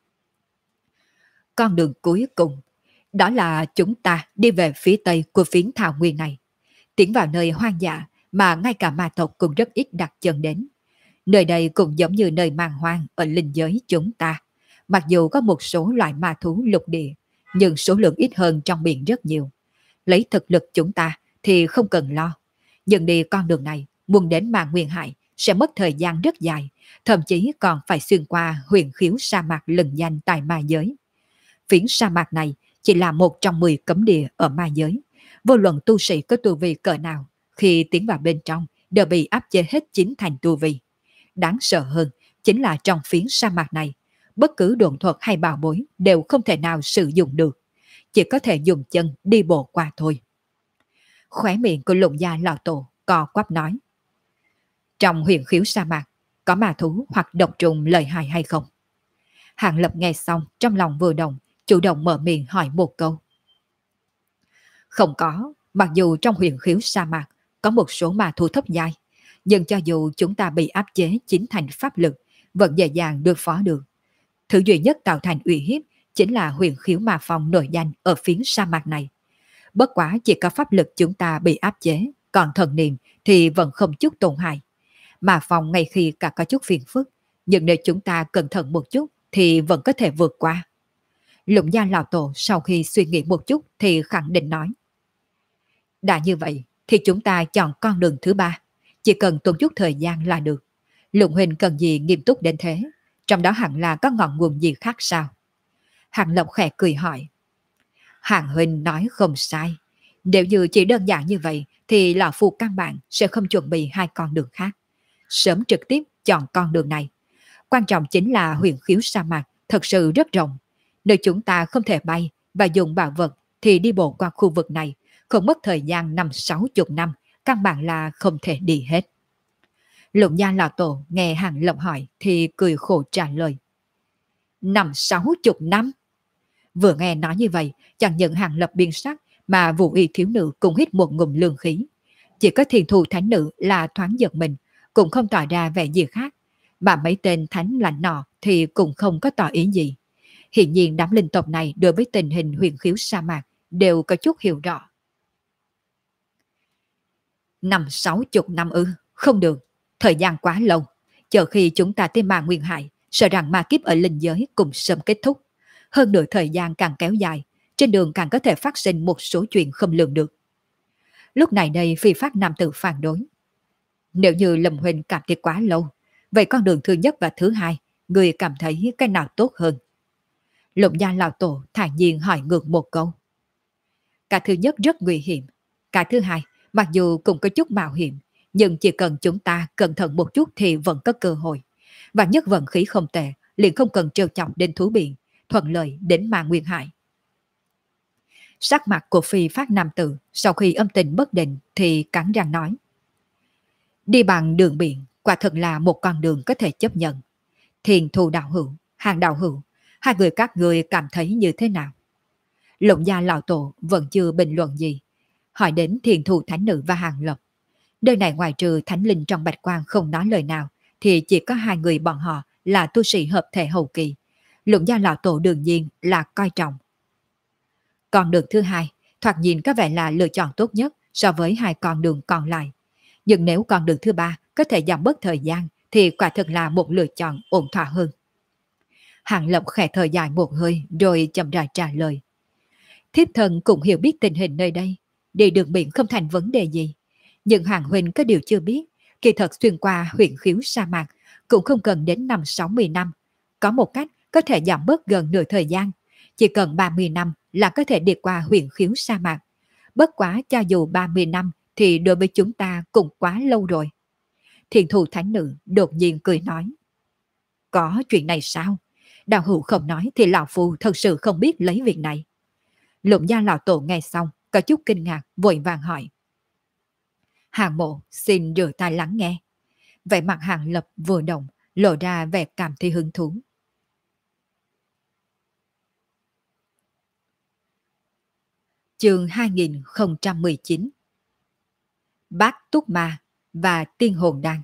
Con đường cuối cùng, đó là chúng ta đi về phía tây của phiến thảo nguyên này, tiến vào nơi hoang dã mà ngay cả ma tộc cũng rất ít đặt chân đến. Nơi đây cũng giống như nơi man hoang ở linh giới chúng ta. Mặc dù có một số loại ma thú lục địa, nhưng số lượng ít hơn trong biển rất nhiều. Lấy thực lực chúng ta thì không cần lo. Nhưng đi con đường này, muốn đến Ma Nguyên Hải sẽ mất thời gian rất dài, thậm chí còn phải xuyên qua huyền khiếu sa mạc lừng danh tại ma giới. Phiến sa mạc này chỉ là một trong 10 cấm địa ở ma giới. Vô luận tu sĩ có tu vi cỡ nào, khi tiến vào bên trong đều bị áp chế hết 9 thành tu vi. Đáng sợ hơn chính là trong phiến sa mạc này, bất cứ độn thuật hay bảo bối đều không thể nào sử dụng được. chỉ có thể dùng chân đi bộ qua thôi. Khóe miệng của Lục gia lão tổ co quắp nói. Trong huyền khiếu sa mạc, có ma thú hoặc độc trùng lợi hại hay không? Hàng Lập nghe xong trong lòng vừa động, chủ động mở miệng hỏi một câu. Không có, mặc dù trong huyền khiếu sa mạc có một số ma thú thấp giai, nhưng cho dù chúng ta bị áp chế chính thành pháp lực, vẫn dễ dàng đối phó được. Thứ duy nhất tạo thành uy hiếp chính là huyền khiếu ma phong nổi danh ở phiến sa mạc này. Bất quá chỉ có pháp lực chúng ta bị áp chế, còn thần niệm thì vẫn không chút tổn hại. Ma phong ngay khi cả có chút phiền phức, nhưng nếu chúng ta cẩn thận một chút thì vẫn có thể vượt qua. Lục gia lão tổ sau khi suy nghĩ một chút thì khẳng định nói. Đã như vậy thì chúng ta chọn con đường thứ ba, chỉ cần tốn chút thời gian là được. Lục huynh cần gì nghiêm túc đến thế, trong đó hẳn là có ngọn nguồn gì khác sao? Hàng Lập khẽ cười hỏi. Hàng huynh nói không sai, nếu như chỉ đơn giản như vậy thì lão phu căn bản sẽ không chuẩn bị hai con đường khác, sớm trực tiếp chọn con đường này. Quan trọng chính là huyền khiếu sa mạc thật sự rất rộng, nơi chúng ta không thể bay và dùng bảo vật thì đi bộ qua khu vực này không mất thời gian 50-60 năm, căn bản là không thể đi hết. Lục gia lão tổ nghe Hàng Lập hỏi thì cười khổ trả lời. 50-60 năm? Vừa nghe nói như vậy, chẳng những Hàng Lập biến sắc mà Vũ Y thiếu nữ cũng hít một ngụm lương khí. Chỉ có Thiền Thù thánh nữ là thoáng giật mình, cũng không tỏ ra vẻ gì khác, mà mấy tên thánh lạnh nọ thì cũng không có tỏ ý gì. Hiện nhiên đám linh tộc này đối với tình hình huyền khiếu sa mạc đều có chút hiểu rõ. 50-60 năm ư? Không được, thời gian quá lâu. Chờ khi chúng ta tới Ma Nguyên Hải, sợ rằng ma kiếp ở linh giới cùng sớm kết thúc. Hơn nữa thời gian càng kéo dài, trên đường càng có thể phát sinh một số chuyện không lường được. Lúc này đây Phi Phát nam tử phản đối. Nếu như Lâm huynh cảm thấy quá lâu, vậy con đường thứ nhất và thứ hai, người cảm thấy cái nào tốt hơn? Lục gia lão tổ thản nhiên hỏi ngược một câu. Cả thứ nhất rất nguy hiểm, cả thứ hai mặc dù cũng có chút mạo hiểm, nhưng chỉ cần chúng ta cẩn thận một chút thì vẫn có cơ hội. Và nhất vận khí không tệ, liền không cần trêu chọc đến thú biển, thuận lợi đến Ma Nguyên Hải. Sắc mặt của Phi Phát nam tử sau khi âm tình bất định thì cắn răng nói. Đi bằng đường biển quả thật là một con đường có thể chấp nhận. Thiền Thù đạo hữu, Hàng đạo hữu, hai người các người cảm thấy như thế nào? Lục gia lão tổ vẫn chưa bình luận gì, hỏi đến Thiền Thù thánh nữ và Hàng Lập. Nơi này ngoài trừ thánh linh trong bạch quang không nói lời nào thì chỉ có hai người bọn họ là tu sĩ hợp thể hậu kỳ. Lục gia lão tổ đương nhiên là coi trọng. Con đường thứ hai thoạt nhìn có vẻ là lựa chọn tốt nhất so với hai con đường còn lại. Nhưng nếu con đường thứ ba có thể giảm bớt thời gian thì quả thực là một lựa chọn ổn thỏa hơn. Hàng Lập khẽ thở dài một hơi rồi chậm rãi trả lời. Thiếp thân cũng hiểu biết tình hình nơi đây, đi đường biển không thành vấn đề gì. Nhưng Hàng huynh có điều chưa biết, kỳ thật xuyên qua huyền khiếu sa mạc cũng không cần đến 50-60 năm. Có một cách có thể giảm bớt gần nửa thời gian, chỉ cần 30 năm là có thể đi qua huyền khiếu sa mạc. Bất quá cho dù 30 năm thì đối với chúng ta cũng quá lâu rồi. Thiền Thù thánh nữ đột nhiên cười nói. Có chuyện này sao? Đạo hữu không nói thì lão phu thật sự không biết lấy việc này. Lục gia lão tổ nghe xong có chút kinh ngạc vội vàng hỏi. Hàng mộ xin rửa tai lắng nghe. Vẻ mặt Hàng Lập vừa động lộ ra vẻ cảm thấy hứng thú. Chương 2019 Bát Túc Ma và Tiên Hồn Đan.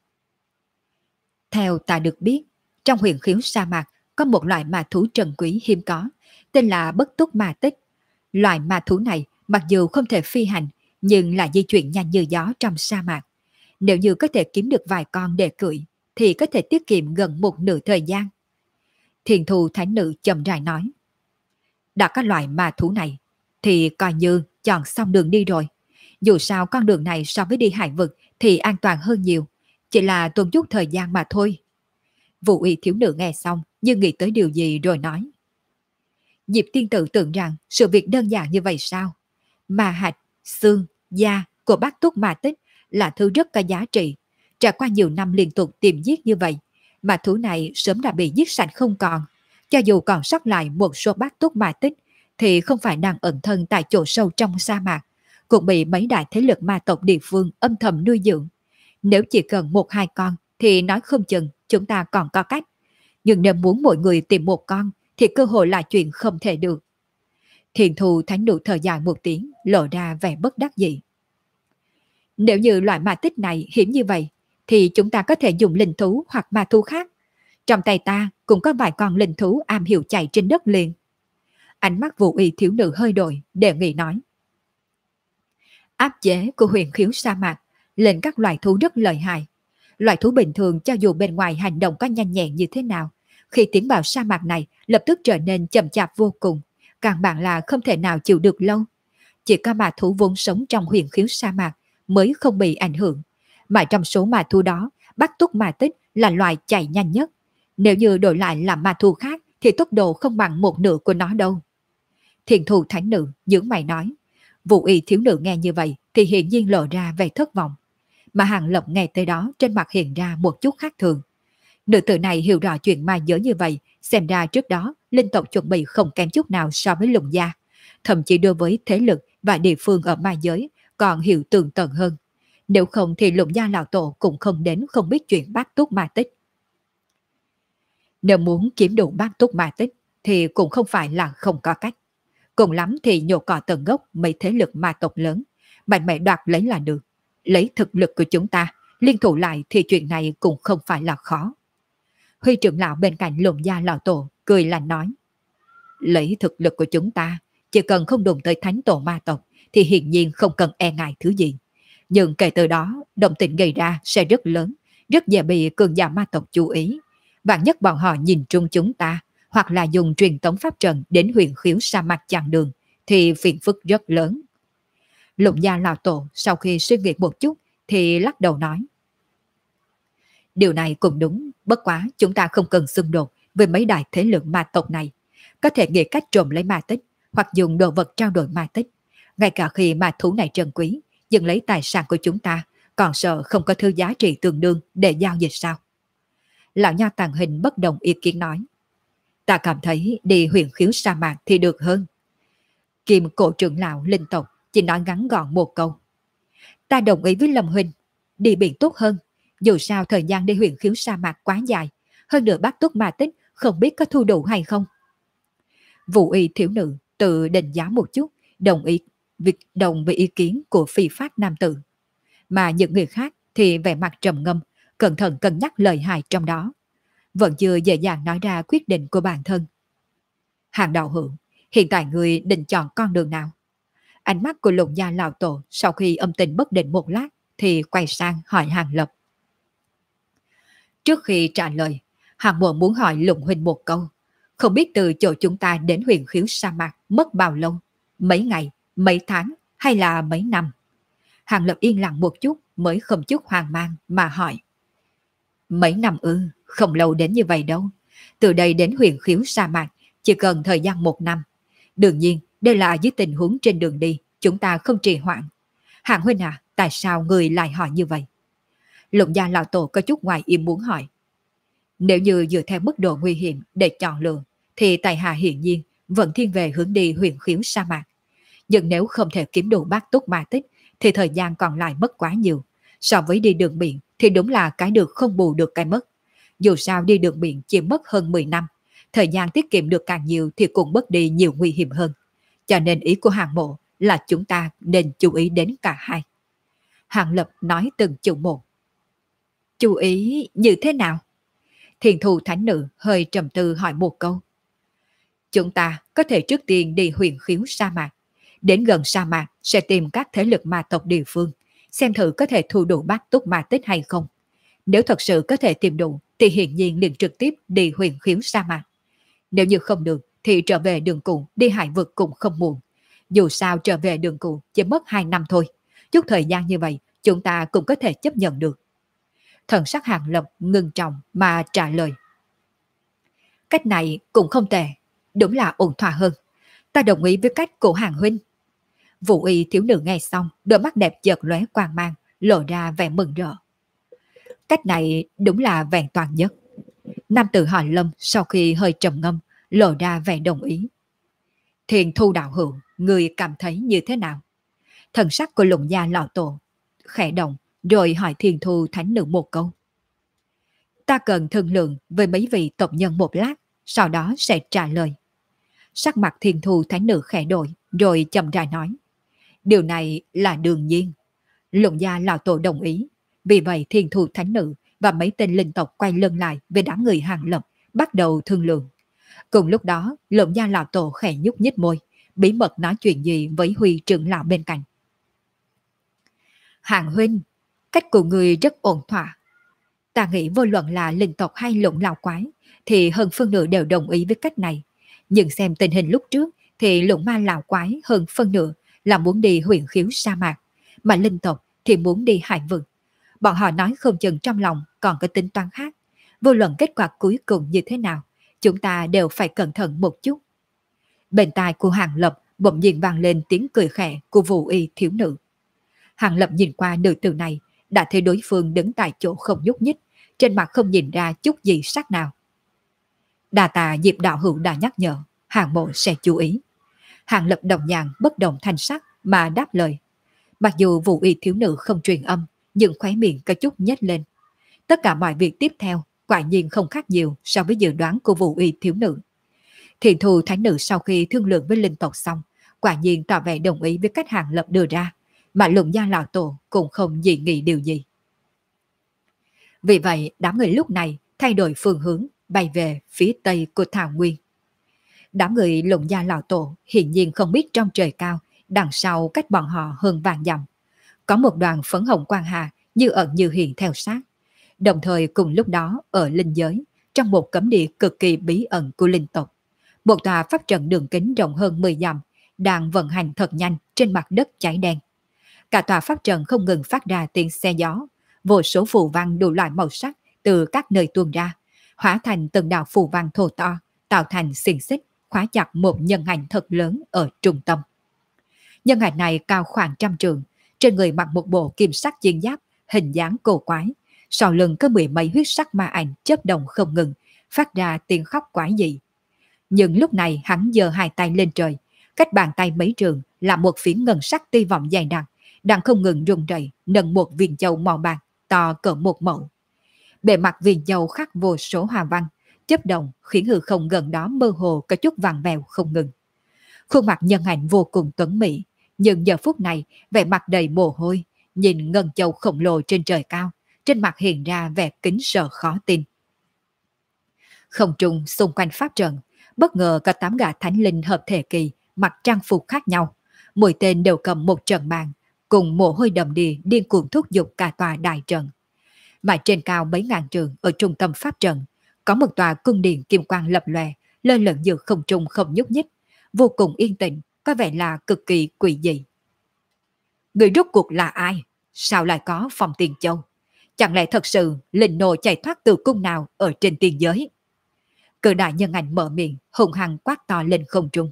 Theo ta được biết, trong huyền khiếu sa mạc có một loại ma thú trân quý hiếm có, tên là Bất Túc Ma Tích. Loại ma thú này mặc dù không thể phi hành, nhưng là di chuyển nhanh như gió trong sa mạc. Nếu như có thể kiếm được vài con để cưỡi, thì có thể tiết kiệm gần một nửa thời gian. Thiền Thù thánh nữ chậm rãi nói. Đã có loại ma thú này, thì coi như chọn xong đường đi rồi. Dù sao con đường này so với đi hải vực thì an toàn hơn nhiều, chỉ là tốn chút thời gian mà thôi. Vũ Y thiếu nữ nghe xong như nghĩ tới điều gì rồi nói. Diệp tiên tử tưởng rằng sự việc đơn giản như vậy sao? Ma hạch, xương, da của Bát Túc Ma Tích là thứ rất có giá trị. Trải qua nhiều năm liên tục tìm giết như vậy, mà thú này sớm đã bị giết sạch không còn. Cho dù còn sót lại một số Bát Túc Ma Tích, thì không phải đang ẩn thân tại chỗ sâu trong sa mạc, cũng bị mấy đại thế lực ma tộc địa phương âm thầm nuôi dưỡng. Nếu chỉ cần một hai con thì nói không chừng chúng ta còn có cách. Nhưng nếu muốn mọi người tìm một con thì cơ hội là chuyện không thể được. Thiền thù thánh nữ thở dài một tiếng, lộ ra vẻ bất đắc dĩ. Nếu như loại ma tích này hiểm như vậy, thì chúng ta có thể dùng linh thú hoặc ma thú khác. Trong tay ta cũng có vài con linh thú am hiểu chạy trên đất liền. Ánh mắt Vũ Y thiếu nữ hơi đổi, đề nghị nói. Áp chế của huyền khiếu sa mạc lên các loài thú rất lợi hại. Loài thú bình thường cho dù bên ngoài hành động có nhanh nhẹn như thế nào, khi tiến vào sa mạc này lập tức trở nên chậm chạp vô cùng, căn bản là không thể nào chịu được lâu. Chỉ có ma thú vốn sống trong huyền khiếu sa mạc mới không bị ảnh hưởng. Mà trong số ma thú đó, Bắc Túc Ma Tích là loài chạy nhanh nhất. Nếu như đổi lại là ma thú khác thì tốc độ không bằng một nửa của nó đâu. Thiền thù thánh nữ nhướng mày nói. Vũ Y thiếu nữ nghe như vậy thì hiển nhiên lộ ra vẻ thất vọng. Mà Hàng Lập nghe tới đó trên mặt hiện ra một chút khác thường. Nữ tử này hiểu rõ chuyện ma giới như vậy, xem ra trước đó linh tộc chuẩn bị không kém chút nào so với Lùng gia. Thậm chí đối với thế lực và địa phương ở ma giới còn hiểu tường tận hơn. Nếu không thì Lùng gia lão tổ cũng không đến không biết chuyện Bát Túc Ma Tích. Nếu muốn kiếm đủ Bát Túc Ma Tích thì cũng không phải là không có cách. Cùng lắm thì nhổ cỏ tận gốc mấy thế lực ma tộc lớn, mạnh mẽ đoạt lấy là được. Lấy thực lực của chúng ta, liên thủ lại thì chuyện này cũng không phải là khó. Huy trưởng lão bên cạnh Lùng gia lão tổ cười lạnh nói. Lấy thực lực của chúng ta, chỉ cần không đụng tới thánh tổ ma tộc thì hiển nhiên không cần e ngại thứ gì. Nhưng kể từ đó, động tĩnh gây ra sẽ rất lớn, rất dễ bị cường giả ma tộc chú ý. Vạn nhất bọn họ nhìn trung chúng ta, hoặc là dùng truyền tống pháp trận đến huyền khiếu sa mạc chặn đường, thì phiền phức rất lớn. Lục gia lão tổ sau khi suy nghĩ một chút thì lắc đầu nói. Điều này cũng đúng, bất quá chúng ta không cần xung đột với mấy đại thế lực ma tộc này. Có thể nghĩ cách trộm lấy ma tích, hoặc dùng đồ vật trao đổi ma tích. Ngay cả khi ma thú này trân quý, nhưng lấy tài sản của chúng ta, còn sợ không có thứ giá trị tương đương để giao dịch sao? Lão nha tàng hình bất đồng ý kiến nói. Ta cảm thấy đi huyền khiếu sa mạc thì được hơn. Kim cổ trưởng lão linh tộc chỉ nói ngắn gọn một câu. Ta đồng ý với Lâm Huynh, đi biển tốt hơn. Dù sao thời gian đi huyền khiếu sa mạc quá dài, hơn nữa Bát Túc Ma Tích không biết có thu đủ hay không. Vũ Y thiếu nữ tự định giá một chút, đồng với ý kiến của phi phát nam tử. Mà những người khác thì vẻ mặt trầm ngâm, cẩn thận cân nhắc lời hại trong đó. Vẫn chưa dễ dàng nói ra quyết định của bản thân. Hàng đạo hữu, hiện tại người định chọn con đường nào? Ánh mắt của Lục gia lão tổ sau khi âm tình bất định một lát thì quay sang hỏi Hàng Lập. Trước khi trả lời, Hàng Mộ muốn hỏi Lục huynh một câu. Không biết từ chỗ chúng ta đến huyền khiếu sa mạc mất bao lâu? Mấy ngày, mấy tháng hay là mấy năm? Hàng Lập yên lặng một chút mới không chút hoang mang mà hỏi. Mấy năm ư, không lâu đến như vậy đâu. Từ đây đến huyền khiếu sa mạc chỉ cần thời gian 1 năm. Đương nhiên, đây là dưới tình huống trên đường đi, chúng ta không trì hoãn. Hàng huynh à, tại sao người lại hỏi như vậy? Lục gia lão tổ có chút ngoài ý muốn hỏi. Nếu như dựa theo mức độ nguy hiểm để chọn lựa, thì tại hạ hiển nhiên vẫn thiên về hướng đi huyền khiếu sa mạc. Nhưng nếu không thể kiếm đủ Bát Túc Ma Tích, thì thời gian còn lại mất quá nhiều. So với đi đường biển thì đúng là cái được không bù được cái mất. Dù sao đi đường biển chỉ mất hơn 10 năm, thời gian tiết kiệm được càng nhiều thì cũng mất đi nhiều nguy hiểm hơn. Cho nên ý của Hàng Mộ là chúng ta nên chú ý đến cả hai. Hàng Lập nói từng chữ một. Chú ý như thế nào? Thiền thù thánh nữ hơi trầm tư hỏi một câu. Chúng ta có thể trước tiên đi huyền khiếu sa mạc. Đến gần sa mạc sẽ tìm các thế lực ma tộc địa phương, xem thử có thể thu đủ Bát Túc Ma Tích hay không. Nếu thật sự có thể tìm đủ thì hiển nhiên liền trực tiếp đi huyền khiếu sa mạc. Nếu như không được thì trở về đường cũ đi hải vực cũng không muộn. Dù sao trở về đường cũ chỉ mất 2 năm thôi. Chút thời gian như vậy chúng ta cũng có thể chấp nhận được. Thần sắc Hàng Lập ngưng trọng mà trả lời. Cách này cũng không tệ, đúng là ổn thỏa hơn. Ta đồng ý với cách của Hàng huynh. Vũ Y thiếu nữ nghe xong, đôi mắt đẹp chợt lóe quang mang, lộ ra vẻ mừng rỡ. Cách này đúng là vẹn toàn nhất. Nam tử hỏi Lâm sau khi hơi trầm ngâm, lộ ra vẻ đồng ý. Thiền thu đạo hữu, người cảm thấy như thế nào? Thần sắc của Lục Gia lão tổ khẽ động, rồi hỏi Thiền thu thánh nữ một câu. Ta cần thương lượng với mấy vị tộc nhân một lát, sau đó sẽ trả lời. Sắc mặt Thiền thu thánh nữ khẽ đổi, rồi chậm rãi nói. Điều này là đương nhiên. Lục Gia lão tổ đồng ý. Vì vậy Thiền thu thánh nữ và mấy tên linh tộc quay lưng lại về đám người Hàng Lập, bắt đầu thương lượng. Cùng lúc đó, Lục Gia lão tổ khẽ nhúc nhích môi, bí mật nói chuyện gì với Huy trưởng lão bên cạnh. Hàng huynh, cách của người rất ổn thỏa. Ta nghĩ vô luận là linh tộc hay lũng lão quái, thì hơn phân nửa đều đồng ý với cách này. Nhưng xem tình hình lúc trước, thì lũng ma lão quái hơn phân nửa là muốn đi huyền khiếu sa mạc, mà linh tộc thì muốn đi hải vực. Bọn họ nói không chừng trong lòng còn có tính toán khác. Vô luận kết quả cuối cùng như thế nào, chúng ta đều phải cẩn thận một chút. Bên tai của Hàng Lập bỗng nhiên vang lên tiếng cười khẽ của Vũ Y thiếu nữ. Hàng Lập nhìn qua nữ tử này, đã thấy đối phương đứng tại chỗ không nhúc nhích, trên mặt không nhìn ra chút gì sắc nào. Đà tà Diệp đạo hữu đã nhắc nhở, Hàng mộ sẽ chú ý. Hàng Lập đồng nhàn bất động thanh sắc mà đáp lời. Mặc dù Vũ Y thiếu nữ không truyền âm, nhưng khóe miệng có chút nhếch lên. Tất cả mọi việc tiếp theo quả nhiên không khác nhiều so với dự đoán của Vũ Y thiếu nữ. Thiền thù thánh nữ sau khi thương lượng với linh tộc xong, quả nhiên tỏ vẻ đồng ý với cách Hàng Lập đưa ra, mà Lục Gia lão tổ cũng không dị nghị điều gì. Vì vậy, đám người lúc này thay đổi phương hướng, bay về phía tây của Thảo Nguyên. Đám người Lục Gia lão tổ hiển nhiên không biết trong trời cao, đằng sau cách bọn họ hơn vạn dặm. Có một đoàn phấn hồng quang hà như ẩn như hiện theo sát. Đồng thời cùng lúc đó ở linh giới, trong một cấm địa cực kỳ bí ẩn của linh tộc, một tòa pháp trận đường kính rộng hơn 10 dặm đang vận hành thật nhanh trên mặt đất cháy đen. Cả tòa pháp trận không ngừng phát ra tiếng xe gió, vô số phù văn đủ loại màu sắc từ các nơi tuôn ra, hóa thành từng đạo phù văn thô to, tạo thành xiềng xích khóa chặt một nhân ảnh thật lớn ở trung tâm. Nhân ảnh này cao khoảng 100 trượng, trên người mặc một bộ kim sắc chiến giáp hình dáng cổ quái, sau lưng có 10 mấy huyết sắc ma ảnh chớp động không ngừng, phát ra tiếng khóc quái dị. Nhưng lúc này hắn giơ hai tay lên trời, cách bàn tay mấy trường là một phiến ngân sắc tia vọng dày đặc, đang không ngừng rung rẩy nâng một viên châu màu bạc to cỡ một mẫu. Bề mặt viên châu khắc vô số hoa văn, chớp động khiến hư không gần đó mơ hồ có chút vàng vèo không ngừng. Khuôn mặt nhân ảnh vô cùng tuấn mỹ, nhưng giờ phút này vẻ mặt đầy mồ hôi, nhìn ngân châu khổng lồ trên trời cao, trên mặt hiện ra vẻ kính sợ khó tin. Không trung xung quanh pháp trận, bất ngờ có 8 gã thánh linh hợp thể kỳ, mặc trang phục khác nhau, mỗi tên đều cầm một trận bàn, cùng mồ hôi đầm đìa điên cuồng thúc giục cả tòa đại trận. Mà trên cao mấy ngàn trường ở trung tâm pháp trận, có một tòa cung điện kim quang lập lòe, lơ lửng giữa không trung không nhúc nhích, vô cùng yên tĩnh, có vẻ là cực kỳ quỷ dị. Người rốt cuộc là ai? Sao lại có Phong Tiền Châu? Chẳng lẽ thật sự linh nô chạy thoát từ cung nào ở trên tiên giới? Cự đại nhân ảnh mở miệng, hùng hăng quát to lên không trung.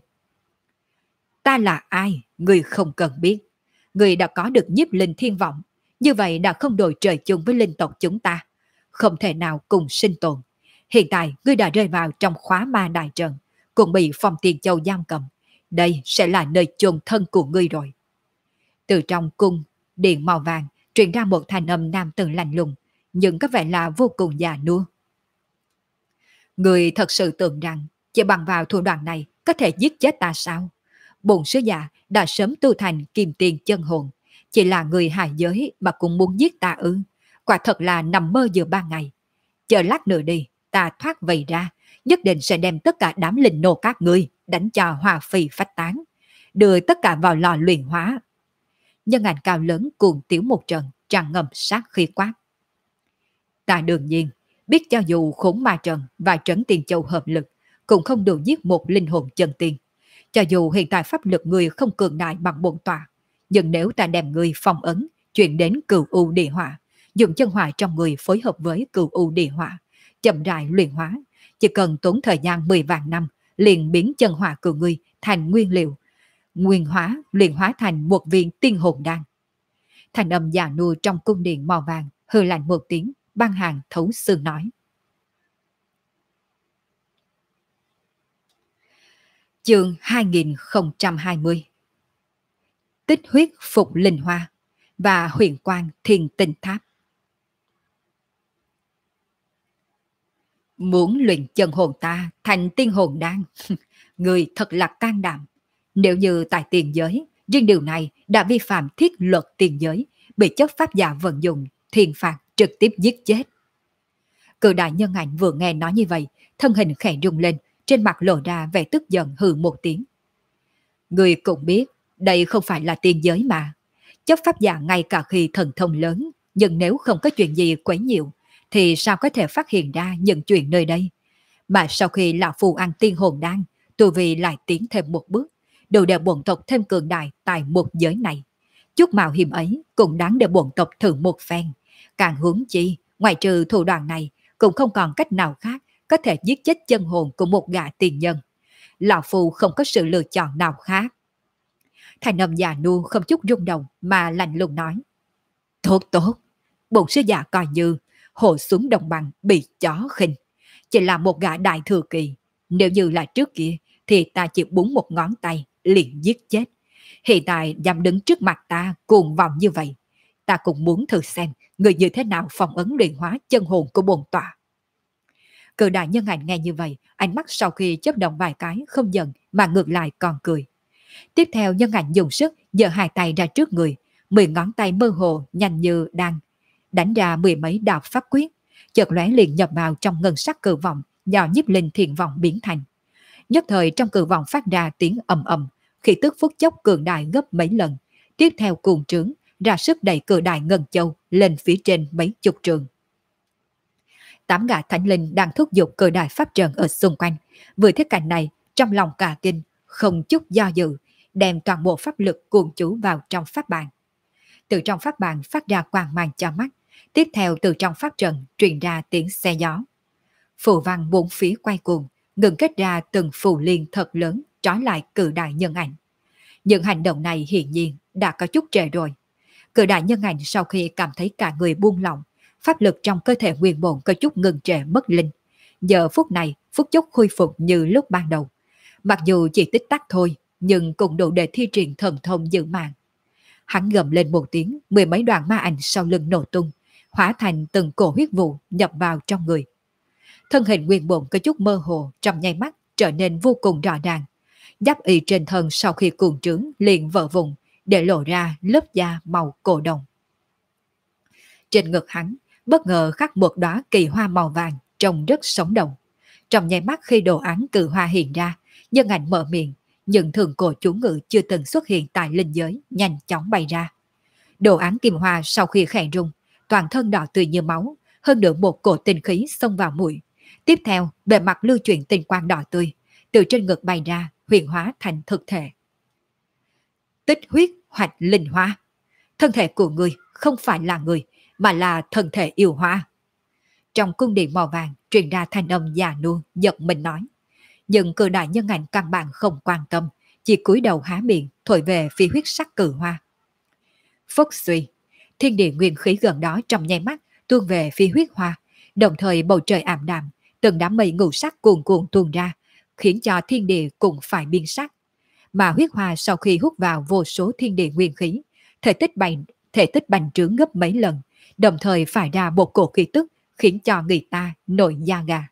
Ta là ai? Người không cần biết. Người đã có được nhiếp linh thiên vọng, như vậy đã không đổi trời chung với linh tộc chúng ta, không thể nào cùng sinh tồn. Hiện tại ngươi đã rơi vào trong khóa ma đại trận, cũng bị Phong Tiền Châu giam cầm. Đây sẽ là nơi chôn thân của ngươi rồi. Từ trong cung điện màu vàng truyền ra một thanh âm nam tử lạnh lùng, nhưng có vẻ là vô cùng già nua. Người thật sự tưởng rằng chỉ bằng vào thủ đoạn này có thể giết chết ta sao? Bổn sứ giả đã sớm tu thành kim tiền chân hồn, chỉ là người hài giới mà cũng muốn giết ta ư? Quả thật là nằm mơ giữa ban ngày. Chờ lát nữa đi, ta thoát vây ra, nhất định sẽ đem tất cả đám linh nô các ngươi đánh cho hòa phi phách tán, đưa tất cả vào lò luyện hóa. Nhân ảnh cao lớn cuồng tiếu một trận, tràn ngầm sát khí quát. Ta đương nhiên biết cho dù khốn ma trận và trấn tiền châu hợp lực cũng không đủ giết một linh hồn chân tiên. Cho dù hiện tại pháp lực người không cường đại bằng bổn tọa, nhưng nếu ta đem người phong ấn, chuyển đến cửu u địa hỏa, dùng chân hỏa trong người phối hợp với cửu u địa hỏa, chậm rãi luyện hóa, chỉ cần tốn thời gian 10 vạn năm, liền biến chân hỏa của người thành nguyên liệu, nguyên hóa luyện hóa thành một viên tiên hồn đan. Thành âm già nua trong cung điện màu vàng hừ lạnh một tiếng, băng hàng thấu xương nói. Chương 2020. Tích huyết phục linh hoa và huyền quang thiên tinh tháp. Muốn luyện chân hồn ta thành tiên hồn đan, người thật là can đảm. Nếu như tại tiền giới, riêng điều này đã vi phạm thiết luật tiền giới, bị chấp pháp giả vận dụng, thiên phạt trực tiếp giết chết. Cự đại nhân ảnh vừa nghe nói như vậy, thân hình khẽ rung lên, trên mặt lộ ra vẻ tức giận hừ một tiếng. Người cũng biết, đây không phải là tiên giới mà. Chấp pháp giả ngay cả khi thần thông lớn, nhưng nếu không có chuyện gì quấy nhiễu, thì sao có thể phát hiện ra những chuyện nơi đây? Mà sau khi lão phù ăn tiên hồn đan, tu vi lại tiến thêm một bước, đủ để bổn tộc thêm cường đại tại một giới này. Chút mạo hiểm ấy cũng đáng để bổn tộc thử một phen. Càng huống chi, ngoài trừ thủ đoạn này, cũng không còn cách nào khác có thể giết chết chân hồn của một gã tiền nhân. Lão phù không có sự lựa chọn nào khác. Thành âm già nua không chút rung động mà lạnh lùng nói. Tốt tốt, bổn sư giả coi như hộ xuống đồng bằng bị chó khinh. Chỉ là một gã đại thừa kỳ. Nếu như là trước kia thì ta chỉ búng một ngón tay liền giết chết. Hiện tại dám đứng trước mặt ta cuồng vọng như vậy. Ta cũng muốn thử xem người như thế nào phong ấn luyện hóa chân hồn của bổn tọa. Cự đại nhân ảnh nghe như vậy, ánh mắt sau khi chớp động vài cái không giận mà ngược lại còn cười. Tiếp theo nhân ảnh dùng sức giơ hai tay ra trước người, 10 ngón tay mơ hồ nhanh như đang đánh ra 10 mấy đạo pháp quyết, chợt lóe liền nhập vào trong ngân sắc cự vọng do nhiếp linh thiền vọng biến thành. Nhất thời trong cự vọng phát ra tiếng ầm ầm, khí tức phút chốc cường đại gấp mấy lần, tiếp theo cuồng trướng ra sức đẩy cự đại ngân châu lên phía trên mấy chục trường. 8 gã thánh linh đang thúc giục cự đại pháp trận ở xung quanh, vừa thấy cảnh này trong lòng cả kinh, không chút do dự, đem toàn bộ pháp lực cuồng chú vào trong pháp bàn. Từ trong pháp bàn phát ra quang mang cho mắt, tiếp theo từ trong pháp trận truyền ra tiếng xe gió. Phù văn bốn phía quay cuồng, ngừng kết ra từng phù liên thật lớn trói lại cự đại nhân ảnh. Những hành động này hiển nhiên đã có chút trễ rồi. Cự đại nhân ảnh sau khi cảm thấy cả người buông lỏng, pháp lực trong cơ thể nguyên bổn có chút ngừng trệ mất linh. Giờ phút này, phút chốc khôi phục như lúc ban đầu. Mặc dù chỉ tích tắc thôi, nhưng cũng đủ để thi triển thần thông dự mạng. Hắn gầm lên một tiếng, 10 mấy đoàn ma ảnh sau lưng nổ tung, hóa thành từng cổ huyết vụ nhập vào trong người. Thân hình nguyên bổn có chút mơ hồ, trong nháy mắt trở nên vô cùng rõ ràng. Giáp y trên thân sau khi cuồng trướng liền vỡ vụn, để lộ ra lớp da màu cổ đồng. Trên ngực hắn, bất ngờ khắc một đóa kỳ hoa màu vàng, trông rất sống động. Trong nháy mắt khi đồ án cự hoa hiện ra, nhân ảnh mở miệng, những thường cổ chú ngữ chưa từng xuất hiện tại linh giới nhanh chóng bay ra. Đồ án kim hoa sau khi khẽ rung, toàn thân đỏ tươi như máu, hơn nữa một cổ tinh khí xông vào mũi. Tiếp theo, bề mặt lưu chuyển tinh quang đỏ tươi, từ trên ngực bay ra, huyền hóa thành thực thể. Tích huyết hoạch linh hoa. Thân thể của người không phải là người, mà là thân thể yêu hoa. Trong cung điện màu vàng truyền ra thanh âm già nua giật mình nói. Nhưng cự đại nhân ảnh căn bản không quan tâm, chỉ cúi đầu há miệng thổi về phía huyết sắc cự hoa. Phốc suy, thiên địa nguyên khí gần đó trong nháy mắt tuôn về phía huyết hoa, đồng thời bầu trời ảm đạm, từng đám mây ngũ sắc cuồn cuộn tuôn ra, khiến cho thiên địa cũng phải biến sắc. Mà huyết hoa sau khi hút vào vô số thiên địa nguyên khí, thể tích bành trướng gấp mấy lần, đồng thời phải ra một cổ khí tức khiến cho người ta nổi da gà.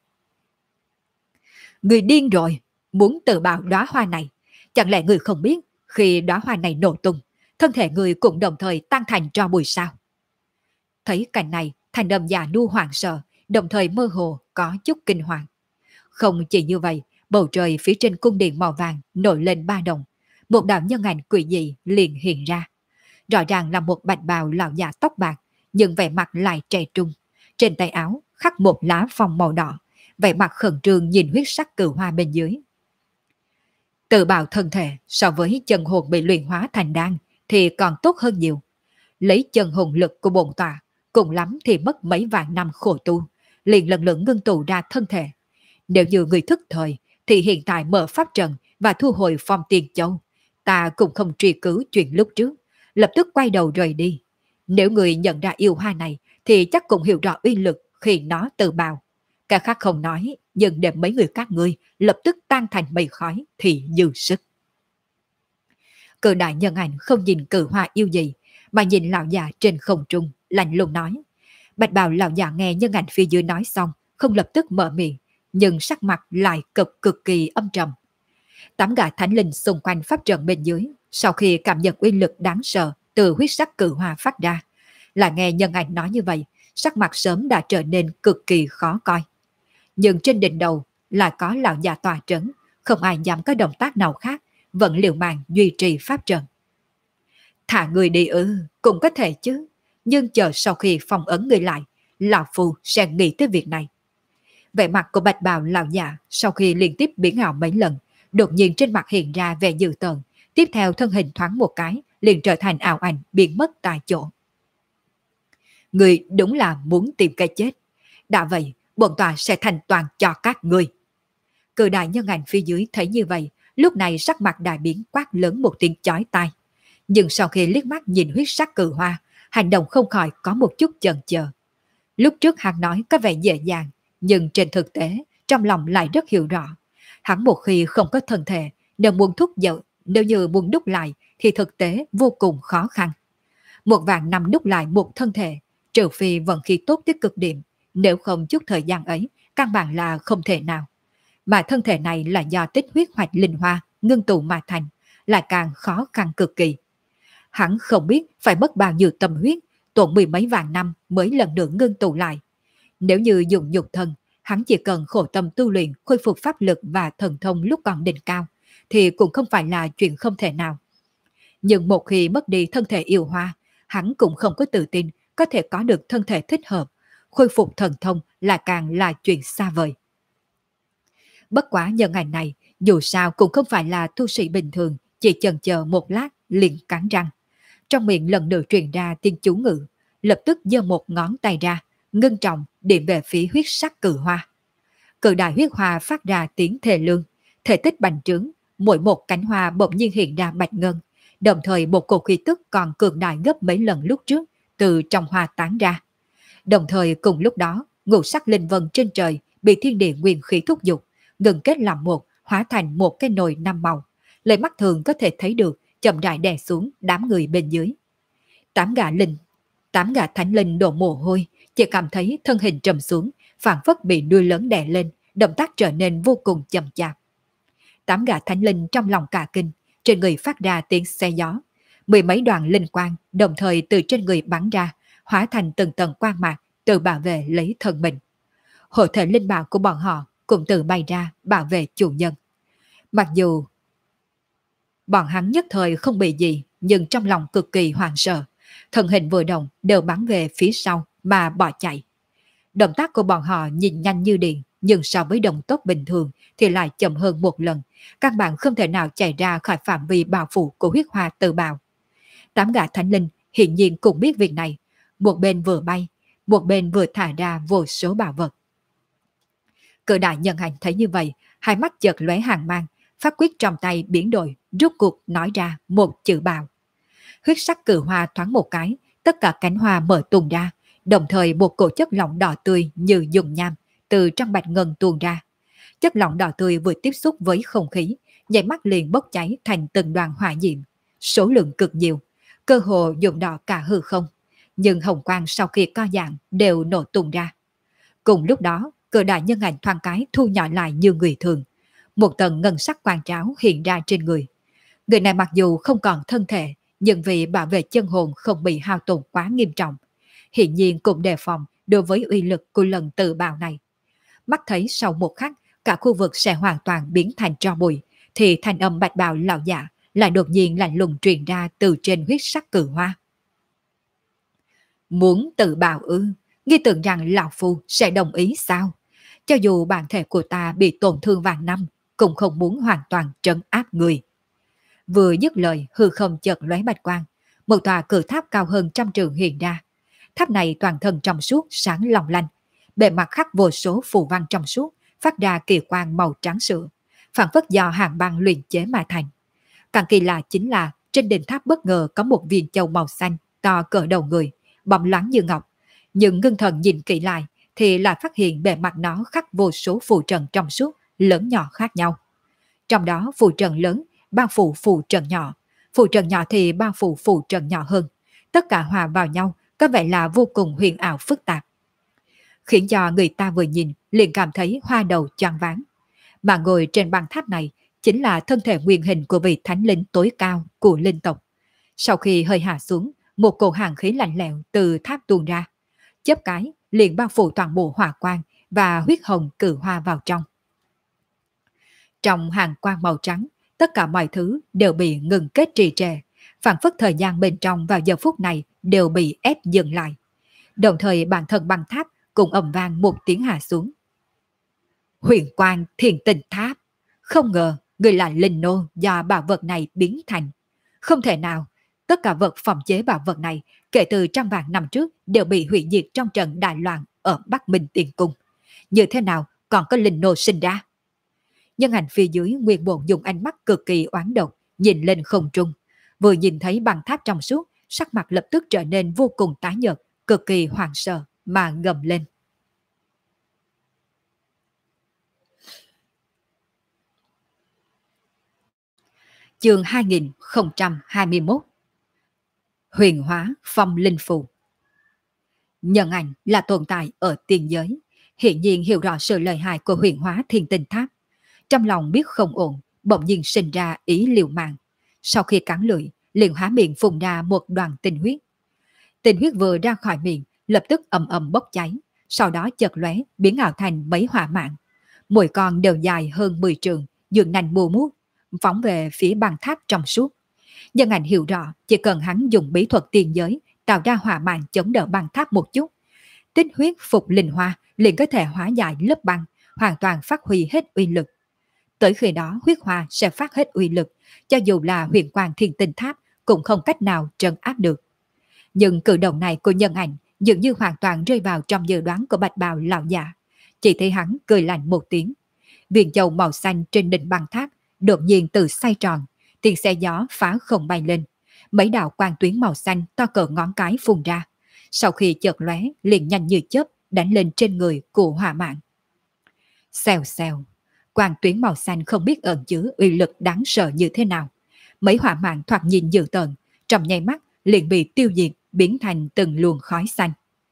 Người điên rồi, muốn tự bào đóa hoa này. Chẳng lẽ người không biết khi đóa hoa này nổ tung, thân thể người cũng đồng thời tan thành tro bụi sao? Thấy cảnh này, thành âm già nua hoảng sợ, đồng thời mơ hồ có chút kinh hoàng. Không chỉ như vậy, bầu trời phía trên cung điện màu vàng nổi lên ba đồng. Một đạo nhân ảnh quỷ dị liền hiện ra. Rõ ràng là một bạch bào lão già tóc bạc, nhưng vẻ mặt lại trẻ trung. Trên tay áo khắc một lá phong màu đỏ, vẻ mặt khẩn trương nhìn huyết sắc cự hoa bên dưới. Tự bào thân thể so với chân hồn bị luyện hóa thành đan thì còn tốt hơn nhiều. Lấy chân hồn lực của bổn tọa, cùng lắm thì mất mấy vạn năm khổ tu, liền lần lượt ngưng tụ ra thân thể. Nếu như người thức thời thì hiện tại mở pháp trận và thu hồi phong tiền châu, ta cũng không truy cứu chuyện lúc trước, lập tức quay đầu rời đi. Nếu người nhận ra yêu hoa này thì chắc cũng hiểu rõ uy lực khi nó tự bào. Cả khác không nói, nhưng để mấy người các ngươi lập tức tan thành mây khói thì dư sức. Cự đại nhân ảnh không nhìn cự hoa yêu gì, mà nhìn lão già trên không trung, lạnh lùng nói. Bạch bào lão già nghe nhân ảnh phía dưới nói xong, không lập tức mở miệng, nhưng sắc mặt lại cực kỳ âm trầm. Tám gã thánh linh xung quanh pháp trận bên dưới, sau khi cảm nhận uy lực đáng sợ từ huyết sắc cự hoa phát ra, là nghe nhân ảnh nói như vậy, sắc mặt sớm đã trở nên cực kỳ khó coi. Nhưng trên đỉnh đầu lại có lão già tòa trấn, không ai dám có động tác nào khác, vẫn liều mạng duy trì pháp trận. Thả người đi cũng có thể chứ, nhưng chờ sau khi phong ấn người lại, lão phu sẽ nghĩ tới việc này. Vẻ mặt của bạch bào lão già sau khi liên tiếp biến ảo mấy lần, đột nhiên trên mặt hiện ra vẻ dữ tợn, tiếp theo thân hình thoáng một cái, liền trở thành ảo ảnh biến mất tại chỗ. Người đúng là muốn tìm cái chết. Đã vậy, bổn tòa sẽ thành toàn cho các người. Cự đại nhân ảnh phía dưới thấy như vậy, lúc này sắc mặt đại biến quát lớn một tiếng chói tai. Nhưng sau khi liếc mắt nhìn huyết sắc cự hoa, hành động không khỏi có một chút chần chờ. Lúc trước hắn nói có vẻ dễ dàng, nhưng trên thực tế, trong lòng lại rất hiểu rõ. Hắn một khi không có thân thể, nếu như muốn đúc lại thì thực tế vô cùng khó khăn. Một vạn năm đúc lại một thân thể, trừ phi vận khí tốt tới cực điểm, nếu không chút thời gian ấy, căn bản là không thể nào. Mà thân thể này là do tích huyết hoạch linh hoa, ngưng tụ mà thành, lại càng khó khăn cực kỳ. Hắn không biết phải mất bao nhiêu tâm huyết, tốn mười mấy vạn năm mới lần nữa ngưng tụ lại. Nếu như dùng nhục thân, hắn chỉ cần khổ tâm tu luyện khôi phục pháp lực và thần thông lúc còn đỉnh cao, thì cũng không phải là chuyện không thể nào. Nhưng một khi mất đi thân thể yêu hoa, hắn cũng không có tự tin có thể có được thân thể thích hợp, khôi phục thần thông là càng là chuyện xa vời. Bất quá nhân ảnh này, dù sao cũng không phải là tu sĩ bình thường, chỉ chần chờ một lát liền cắn răng. Trong miệng lần nữa truyền ra tiếng chú ngữ, lập tức giơ một ngón tay ra, ngưng trọng điểm về phía huyết sắc cự hoa. Cự đại huyết hoa phát ra tiếng thề lương, thể tích bành trướng, mỗi một cánh hoa bỗng nhiên hiện ra bạch ngân, đồng thời một cột khí tức còn cường đại gấp mấy lần lúc trước từ trong hoa tán ra. Đồng thời cùng lúc đó, ngũ sắc linh vân trên trời bị thiên địa nguyên khí thúc giục, ngừng kết làm một, hóa thành một cái nồi năm màu. Lấy mắt thường có thể thấy được, chậm rãi đè xuống đám người bên dưới. Tám gã thánh linh đổ mồ hôi, chỉ cảm thấy thân hình trầm xuống, phản phất bị đuôi lớn đè lên, động tác trở nên vô cùng chậm chạp. Tám gã thánh linh trong lòng cả kinh, trên người phát ra tiếng xe gió. Mười mấy đoàn linh quang đồng thời từ trên người bắn ra, hóa thành từng tầng quang mạc, tự bảo vệ lấy thân mình. Hộ thể linh bảo của bọn họ cũng tự bay ra bảo vệ chủ nhân. Mặc dù bọn hắn nhất thời không bị gì, nhưng trong lòng cực kỳ hoảng sợ. Thân hình vừa động đều bắn về phía sau mà bỏ chạy. Động tác của bọn họ nhìn nhanh như điện, nhưng so với đồng tốc bình thường thì lại chậm hơn một lần. Các bạn không thể nào chạy ra khỏi phạm vi bao phủ của huyết hoa tự bào. Tám gã thánh linh hiển nhiên cũng biết việc này. Một bên vừa bay, một bên vừa thả ra vô số bảo vật. Cự đại nhân hành thấy như vậy, hai mắt chợt lóe hàn mang, pháp quyết trong tay biến đổi, rút cuộc nói ra một chữ bào. Huyết sắc cự hoa thoáng một cái, tất cả cánh hoa mở tung ra, đồng thời một cổ chất lỏng đỏ tươi như dùng nham từ trong bạch ngân tuôn ra. Chất lỏng đỏ tươi vừa tiếp xúc với không khí, nháy mắt liền bốc cháy thành từng đoàn hỏa diệm, số lượng cực nhiều, cơ hồ nhuộm đỏ cả hư không. Nhưng hồng quang sau khi co giãn đều nổ tung ra. Cùng lúc đó, cự đại nhân ảnh thoáng cái thu nhỏ lại như người thường. Một tầng ngân sắc quang tráo hiện ra trên người. Người này mặc dù không còn thân thể, nhưng vì bảo vệ chân hồn không bị hao tổn quá nghiêm trọng, hiển nhiên cũng đề phòng đối với uy lực của lần tự bào này. Mắt thấy sau một khắc, cả khu vực sẽ hoàn toàn biến thành tro bụi, thì thanh âm bạch bào lão giả lại đột nhiên lạnh lùng truyền ra từ trên huyết sắc cự hoa. Muốn tự bào ư? Nghi tưởng rằng lão phu sẽ đồng ý sao? Cho dù bản thể của ta bị tổn thương vạn năm, cũng không muốn hoàn toàn trấn áp người. Vừa dứt lời, hư không chợt lóe bạch quang, một tòa cự tháp cao hơn 100 trượng hiện ra. Tháp này toàn thân trong suốt, sáng long lanh, bề mặt khắc vô số phù văn trong suốt, phát ra kỳ quang màu trắng sữa, phản phất do hàng băng luyện chế mà thành. Càng kỳ lạ chính là trên đỉnh tháp bất ngờ có một viên châu màu xanh to cỡ đầu người, bóng loáng như ngọc, nhưng ngưng thần nhìn kỹ lại thì lại phát hiện bề mặt nó khắc vô số phù trần trong suốt, lớn nhỏ khác nhau. Trong đó phù trần lớn bao phủ phù trần nhỏ, phù trần nhỏ thì bao phủ phù trần nhỏ hơn. Tất cả hòa vào nhau, có vẻ là vô cùng huyền ảo phức tạp, khiến cho người ta vừa nhìn liền cảm thấy hoa đầu choáng váng. Mà ngồi trên băng tháp này chính là thân thể nguyên hình của vị thánh linh tối cao của linh tộc. Sau khi hơi hạ xuống, một cổ hàng khí lạnh lẽo từ tháp tuôn ra, chớp cái liền bao phủ toàn bộ hỏa quang và huyết hồng cử hoa vào trong. Trong hàng quang màu trắng, tất cả mọi thứ đều bị ngừng kết trì trệ, phảng phất thời gian bên trong vào giờ phút này đều bị ép dừng lại. Đồng thời bản thân băng tháp cũng ầm vang một tiếng hạ xuống. Huyền quang thiền tình tháp, không ngờ người là linh nô do bảo vật này biến thành. Không thể nào, tất cả vật phòng chế bảo vật này kể từ trăm vạn năm trước đều bị hủy diệt trong trận đại loạn ở Bắc Minh Tiền Cung. Như thế nào còn có linh nô sinh ra? Nhân hành phía dưới nguyên bổn dùng ánh mắt cực kỳ oán độc nhìn lên không trung, vừa nhìn thấy băng tháp trong suốt, sắc mặt lập tức trở nên vô cùng tái nhợt, cực kỳ hoảng sợ mà gầm lên. Chương 2021. Huyền hóa phong linh phù. Nhân ảnh là tồn tại ở tiền giới, hiện nhiên hiểu rõ sự lợi hại của huyền hóa thiên tinh tháp. Trong lòng biết không ổn, bỗng nhiên sinh ra ý liều mạng. Sau khi cắn lưỡi, liền há miệng phun ra một đoàn tinh huyết. Tinh huyết vừa ra khỏi miệng, lập tức ầm ầm bốc cháy, sau đó chợt lóe biến ảo thành mấy hỏa mạng. Mỗi con đều dài hơn 10 trượng, dường nành mù mút, phóng về phía băng tháp trong suốt. Nhân ảnh hiểu rõ, chỉ cần hắn dùng bí thuật tiền giới tạo ra hỏa mạng chống đỡ băng tháp một chút, tích huyết phục linh hoa liền có thể hóa giải lớp băng, hoàn toàn phát huy hết uy lực. Tới khi đó huyết hoa sẽ phát hết uy lực, cho dù là huyền quang thiên tinh tháp cũng không cách nào trấn áp được. Nhưng cử động này của nhân ảnh dường như hoàn toàn rơi vào trong dự đoán của bạch bào lão già. Chỉ thấy hắn cười lạnh một tiếng, viên châu màu xanh trên đỉnh băng tháp đột nhiên từ xoay tròn, tiếng xe gió phá không bay lên, mấy đạo quang tuyến màu xanh to cỡ ngón cái phun ra, sau khi chợt lóe liền nhanh như chớp đánh lên trên người của hỏa mạng. Xèo xèo, quang tuyến màu xanh không biết ẩn chứa uy lực đáng sợ như thế nào. Mấy hỏa mạng thoạt nhìn dữ tợn, trong nháy mắt liền bị tiêu diệt, biến thành từng luồng khói xanh.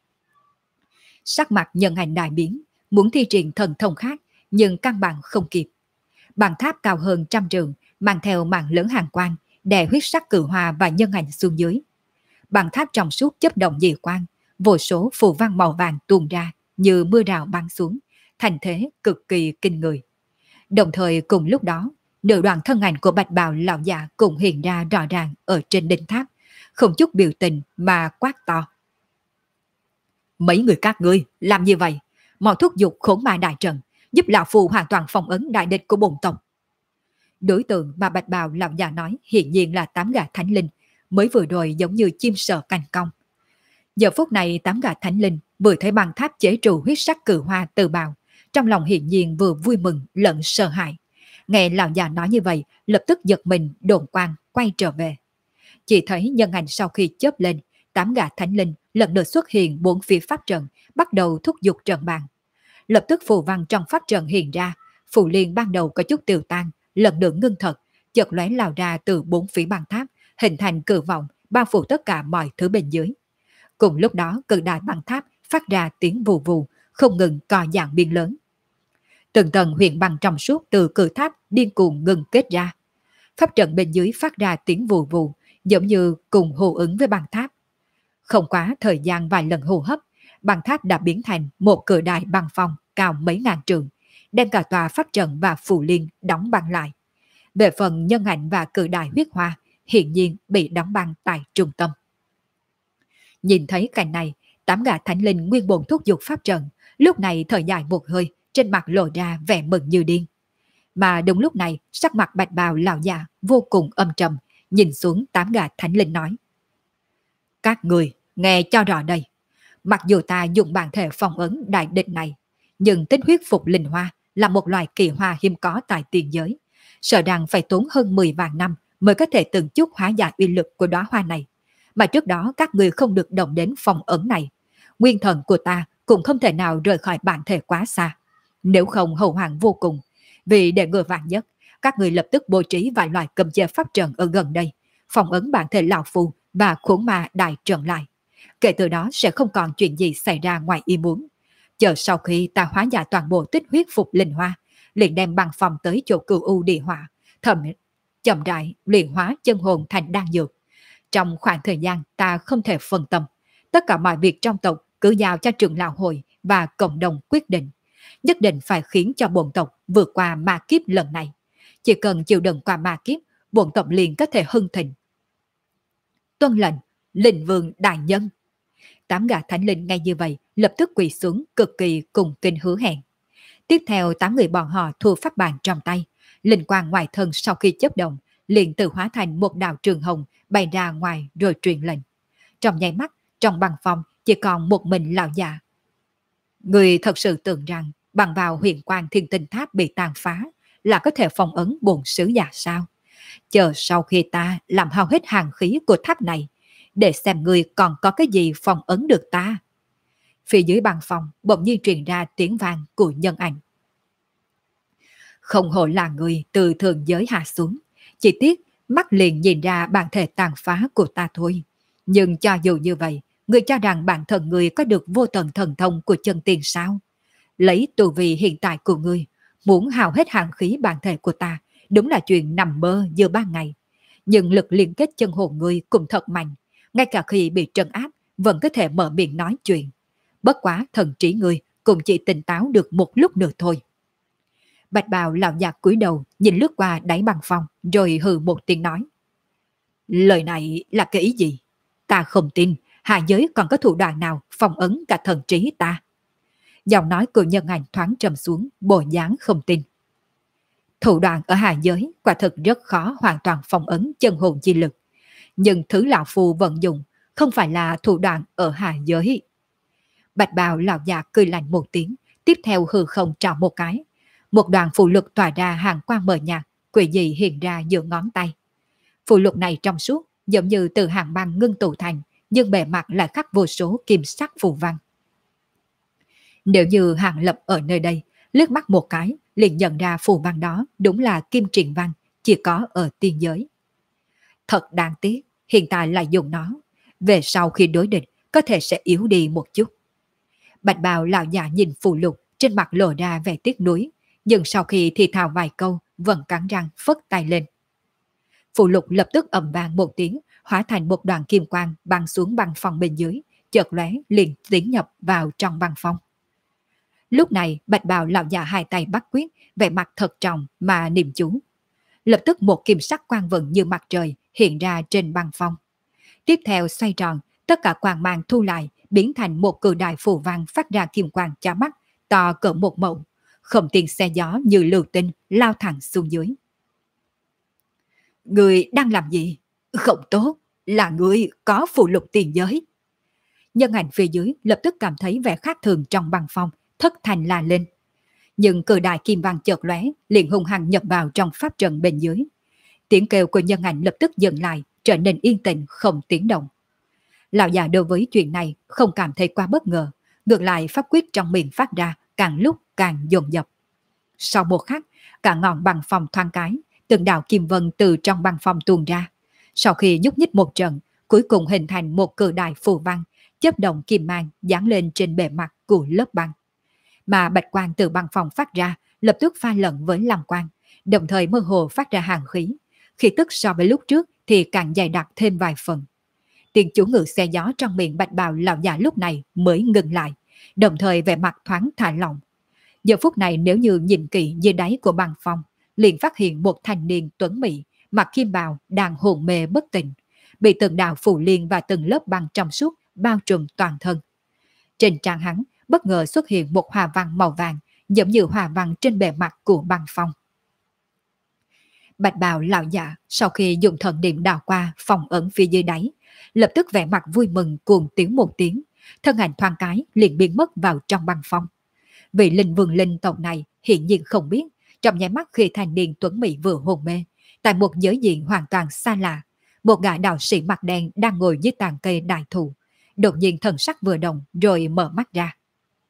Sắc mặt nhân hành đại biến, muốn thi triển thần thông khác, nhưng căn bản không kịp. Bàn tháp cao hơn 100 trượng, mang theo màn lớn hàng quang, đè huyết sắc cử hoa và nhân hành xuống dưới. Bàn tháp trong suốt chớp động dị quang, vô số phù văn màu vàng tuôn ra như mưa rào băng xuống, thành thế cực kỳ kinh người. Đồng thời cùng lúc đó, nửa đoạn thân ảnh của bạch bào lão già cũng hiện ra rõ ràng ở trên đỉnh tháp, không chút biểu tình mà quát to. Mấy người các ngươi làm như vậy, mau thúc giục khốn ma đại trận, giúp lão phù hoàn toàn phong ấn đại địch của bổn tộc. Đối tượng mà bạch bào lão già nói hiện nhiên là 8 gã thánh linh, mới vừa rồi giống như chim sợ cành cong. Giờ phút này 8 gã thánh linh vừa thấy băng tháp chế trụ huyết sắc cử hoa từ bào, trong lòng hiện nhiên vừa vui mừng lẫn sợ hãi. Nghe lão già nói như vậy, lập tức giật mình đồn quang quay trở về. Chỉ thấy nhân ảnh sau khi chớp lên, 8 gã thánh linh lần lượt xuất hiện bốn phía pháp trận, bắt đầu thúc giục trận bàn. Lập tức phù văn trong pháp trận hiện ra, phù liên ban đầu có chút tiêu tan, lần nữa ngưng thật, chợt lóe lao ra từ bốn phía băng tháp, hình thành cự vọng bao phủ tất cả mọi thứ bên dưới. Cùng lúc đó, cự đại băng tháp phát ra tiếng vù vù, không ngừng co giãn biên lớn. Từng tầng huyền băng trong suốt từ cự tháp điên cuồng ngừng kết ra. Pháp trận bên dưới phát ra tiếng vù vù, giống như cùng hô ứng với băng tháp. Không quá thời gian vài lần hô hấp, băng tháp đã biến thành một cự đại băng phong cao mấy ngàn trượng, đem cả tòa pháp trận và phù liên đóng băng lại. Về phần nhân ảnh và cự đại huyết hoa, hiện nhiên bị đóng băng tại trung tâm. Nhìn thấy cảnh này, 8 gã thánh linh nguyên bổn thúc giục pháp trận, lúc này thở dài một hơi, trên mặt lộ ra vẻ mừng như điên. Mà đúng lúc này, sắc mặt bạch bào lão già vô cùng âm trầm, nhìn xuống 8 gã thánh linh nói: Các người nghe cho rõ đây, mặc dù ta dùng bản thể phong ấn đại địch này, nhưng tích huyết phục linh hoa là một loài kỳ hoa hiếm có tại tiền giới, sợ rằng phải tốn hơn 10 vạn năm mới có thể từng chút hóa giải uy lực của đóa hoa này. Mà trước đó các người không được động đến phong ấn này, nguyên thần của ta cũng không thể nào rời khỏi bản thể quá xa. Nếu không hậu hoạn vô cùng, vì để ngừa vạn nhất, các người lập tức bố trí vài loại cầm chế pháp trận ở gần đây, phòng ấn bản thể lão phù và khốn ma đại trận lại. Kể từ đó sẽ không còn chuyện gì xảy ra ngoài ý muốn. Chờ sau khi ta hóa giải toàn bộ tích huyết phục linh hoa, liền đem băng phòng tới chỗ cửu u địa hỏa, chậm rãi luyện hóa chân hồn thành đan dược. Trong khoảng thời gian ta không thể phân tâm, tất cả mọi việc trong tộc cứ giao cho trưởng lão hội và cộng đồng quyết định. Nhất định phải khiến cho bổn tộc vượt qua ma kiếp lần này. Chỉ cần chịu đựng qua ma kiếp, bổn tộc liền có thể hưng thịnh. Tuân lệnh, Linh Vương đại nhân. 8 gã thánh linh ngay như vậy lập tức quỳ xuống cực kỳ cùng kinh hứa hẹn. Tiếp theo 8 người bọn họ thu pháp bàn trong tay, linh quang ngoài thân sau khi chớp động liền tự hóa thành một đạo trường hồng bay ra ngoài rồi truyền lệnh. Trong nháy mắt, trong băng phòng chỉ còn một mình lão già. Người thật sự tưởng rằng bằng vào huyền quang thiên tinh tháp bị tàn phá là có thể phong ấn bổn sứ giả sao? Chờ sau khi ta làm hao hết hàng khí của tháp này, để xem người còn có cái gì phong ấn được ta. Phía dưới băng phòng bỗng nhiên truyền ra tiếng vang của nhân ảnh. Không hổ là người từ thường giới hạ xuống, chỉ tiếc mắt liền nhìn ra bản thể tàn phá của ta thôi. Nhưng cho dù như vậy, người cho rằng bản thân người có được vô tận thần thông của chân tiên sao? Lấy tu vi hiện tại của người, muốn hao hết hàng khí bản thể của ta, đúng là chuyện nằm mơ giữa ban ngày. Nhưng lực liên kết chân hồn người cũng thật mạnh, ngay cả khi bị trấn áp vẫn có thể mở miệng nói chuyện. Bất quá thần trí người cũng chỉ tỉnh táo được một lúc nữa thôi. Bạch bào lão già cúi đầu nhìn lướt qua đáy băng phòng rồi hừ một tiếng nói. Lời này là cái ý gì? Ta không tin hạ giới còn có thủ đoạn nào phong ấn cả thần trí ta. Giọng nói của nhân ảnh thoáng trầm xuống, bộ dáng không tin. Thủ đoạn ở hạ giới quả thực rất khó hoàn toàn phong ấn chân hồn chi lực. Nhưng thứ lão phù vận dụng không phải là thủ đoạn ở hạ giới. Bạch bào lão già cười lạnh một tiếng, tiếp theo hư không trào một cái. Một đoàn phù lục tỏa ra hàng quang mờ nhạt, quỷ dị hiện ra giữa ngón tay. Phù lục này trong suốt, giống như từ hàng băng ngưng tụ thành, nhưng bề mặt lại khắc vô số kim sắc phù văn. Nếu như Hàng Lập ở nơi đây, liếc mắt một cái, liền nhận ra phù văn đó đúng là kim triện văn, chỉ có ở tiên giới. Thật đáng tiếc, hiện tại lại dùng nó. Về sau khi đối địch, có thể sẽ yếu đi một chút. Bạch bào lão già nhìn phù lục, trên mặt lộ ra vẻ tiếc nuối, nhưng sau khi thì thào vài câu, vẫn cắn răng phất tay lên. Phù lục lập tức ầm vang một tiếng, hóa thành một đoàn kim quang băng xuống băng phòng bên dưới, chợt lóe liền tiến nhập vào trong băng phong. Lúc này bạch bào lão già hai tay bắt quyết, vẻ mặt thật trọng mà niệm chú. Lập tức một kim sắc quang vận như mặt trời hiện ra trên băng phong. Tiếp theo xoay tròn, tất cả quang mang thu lại, biến thành một cự đại phù văn phát ra kim quang chói mắt, to cỡ một mẫu, không tiền xe gió như lưu tinh lao thẳng xuống dưới. Người đang làm gì? Không tốt, là người có phù lục tiền giới. Nhân ảnh phía dưới lập tức cảm thấy vẻ khác thường trong băng phong, thất thành la lên. Nhưng cự đại kim văn chợt lóe, liền hung hăng nhập vào trong pháp trận bên dưới. Tiếng kêu của nhân ảnh lập tức dừng lại, trở nên yên tĩnh không tiếng động. Lão già đối với chuyện này không cảm thấy quá bất ngờ, ngược lại pháp quyết trong miệng phát ra càng lúc càng dồn dập. Sau một khắc, cả ngọn băng phong thoáng cái, từng đạo kim vân từ trong băng phong tuôn ra. Sau khi nhúc nhích một trận, cuối cùng hình thành một cự đại phù văn, chớp động kim mang dán lên trên bề mặt của lớp băng. Mà bạch quang từ băng phong phát ra, lập tức pha lẫn với lam quang, đồng thời mơ hồ phát ra hàng khí. Khí tức so với lúc trước thì càng dày đặc thêm vài phần. Tiếng chú ngự xe gió trong miệng bạch bào lão già lúc này mới ngừng lại, đồng thời vẻ mặt thoáng thả lỏng. Giờ phút này nếu như nhìn kỹ dưới đáy của băng phong, liền phát hiện một thanh niên tuấn mỹ, mặc kim bào đang hồn mê bất tỉnh, bị từng đạo phù liên và từng lớp băng trong suốt bao trùm toàn thân. Trên trán hắn bất ngờ xuất hiện một hoa văn màu vàng, giống như hoa văn trên bề mặt của băng phong. Bạch bào lão già sau khi dùng thần niệm đào qua phòng ẩn phía dưới đáy, lập tức vẻ mặt vui mừng cuồng tiếng một tiếng, thân ảnh thoáng cái liền biến mất vào trong băng phong. Vị linh vương linh tộc này hiện nhiên không biết, trong nháy mắt khi thanh niên tuấn mỹ vừa hôn mê, tại một giới diện hoàn toàn xa lạ, một gã đạo sĩ mặt đen đang ngồi dưới tàn cây đại thụ, đột nhiên thần sắc vừa động rồi mở mắt ra.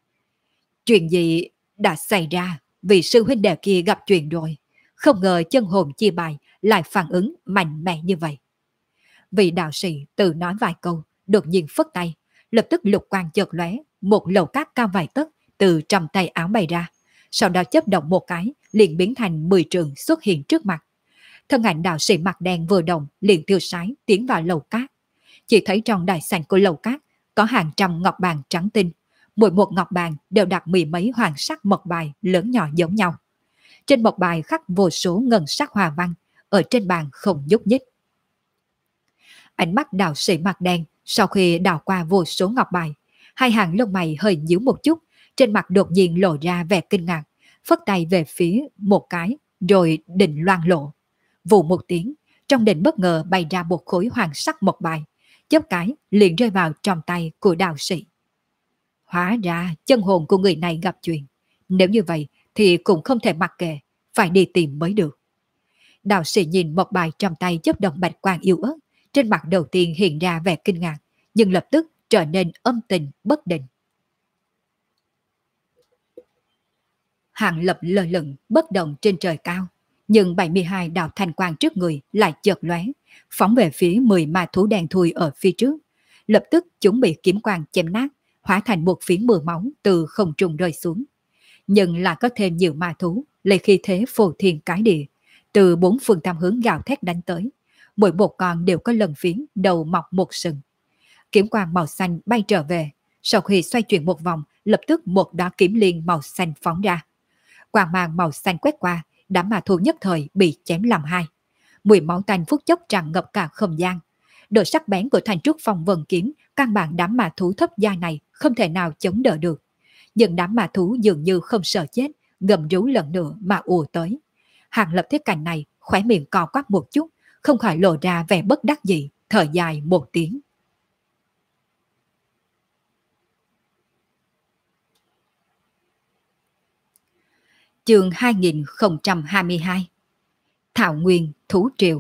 Chuyện gì đã xảy ra? Vì sư huynh đệ kia gặp chuyện rồi. Không ngờ chân hồn chia bài lại phản ứng mạnh mẽ như vậy. Vị đạo sĩ tự nói vài câu, đột nhiên phất tay, lập tức lục quang chợt lóe, một lầu cát cao vài tấc từ trong tay áo bay ra, sau đó chớp động một cái, liền biến thành 10 trường xuất hiện trước mặt. Thân ảnh đạo sĩ mặt đen vừa động, liền tiêu sái tiến vào lầu cát. Chỉ thấy trong đại sảnh của lầu cát có hàng trăm ngọc bàn trắng tinh, mỗi một ngọc bàn đều đặt mười mấy hoàng sắc mộc bài lớn nhỏ giống nhau. Trên mộc bài khắc vô số ngân sắc hòa văn, ở trên bàn không nhúc nhích. Ánh mắt đạo sĩ mặt đen sau khi đào qua vô số ngọc bài, hai hàng lông mày hơi nhíu một chút, trên mặt đột nhiên lộ ra vẻ kinh ngạc, phất tay về phía một cái, rồi định loan lộ. Vù một tiếng, trong định bất ngờ bay ra một khối hoàng sắc mộc bài, chớp cái liền rơi vào trong tay của đạo sĩ. Hóa ra chân hồn của người này gặp chuyện, nếu như vậy thì cũng không thể mặc kệ, phải đi tìm mới được. Đạo sĩ nhìn mộc bài trong tay chớp động bạch quang yếu ớt, trên mặt đầu tiên hiện ra vẻ kinh ngạc, nhưng lập tức trở nên âm tình bất định. Hàng Lập lơ lửng bất động trên trời cao, nhưng 72 đạo thanh quang trước người lại chợt lóe, phóng về phía 10 ma thú đen thui ở phía trước. Lập tức chúng bị kiếm quang chém nát, hóa thành một phiến mưa máu từ không trung rơi xuống. Nhưng là có thêm nhiều ma thú lấy khí thế phô thiên cái địa, từ bốn phương tám hướng gào thét đánh tới. Mỗi một con đều có lần phiến đầu mọc một sừng. Kiếm quang màu xanh bay trở về, sau khi xoay chuyển một vòng, lập tức một đóa kiếm liên màu xanh phóng ra. Quang mang màu xanh quét qua, đám ma thú nhất thời bị chém làm hai. Mùi máu tanh phút chốc tràn ngập cả không gian. Độ sắc bén của thanh trúc phong vân kiếm, căn bản đám ma thú thấp giai này không thể nào chống đỡ được. Nhưng đám ma thú dường như không sợ chết, gầm rú lần nữa mà ùa tới. Hàng Lập thấy cảnh này, khóe miệng co quắp một chút, không khỏi lộ ra vẻ bất đắc dĩ, thở dài một tiếng. Chương 2022 Thảo Nguyên Thú Triều.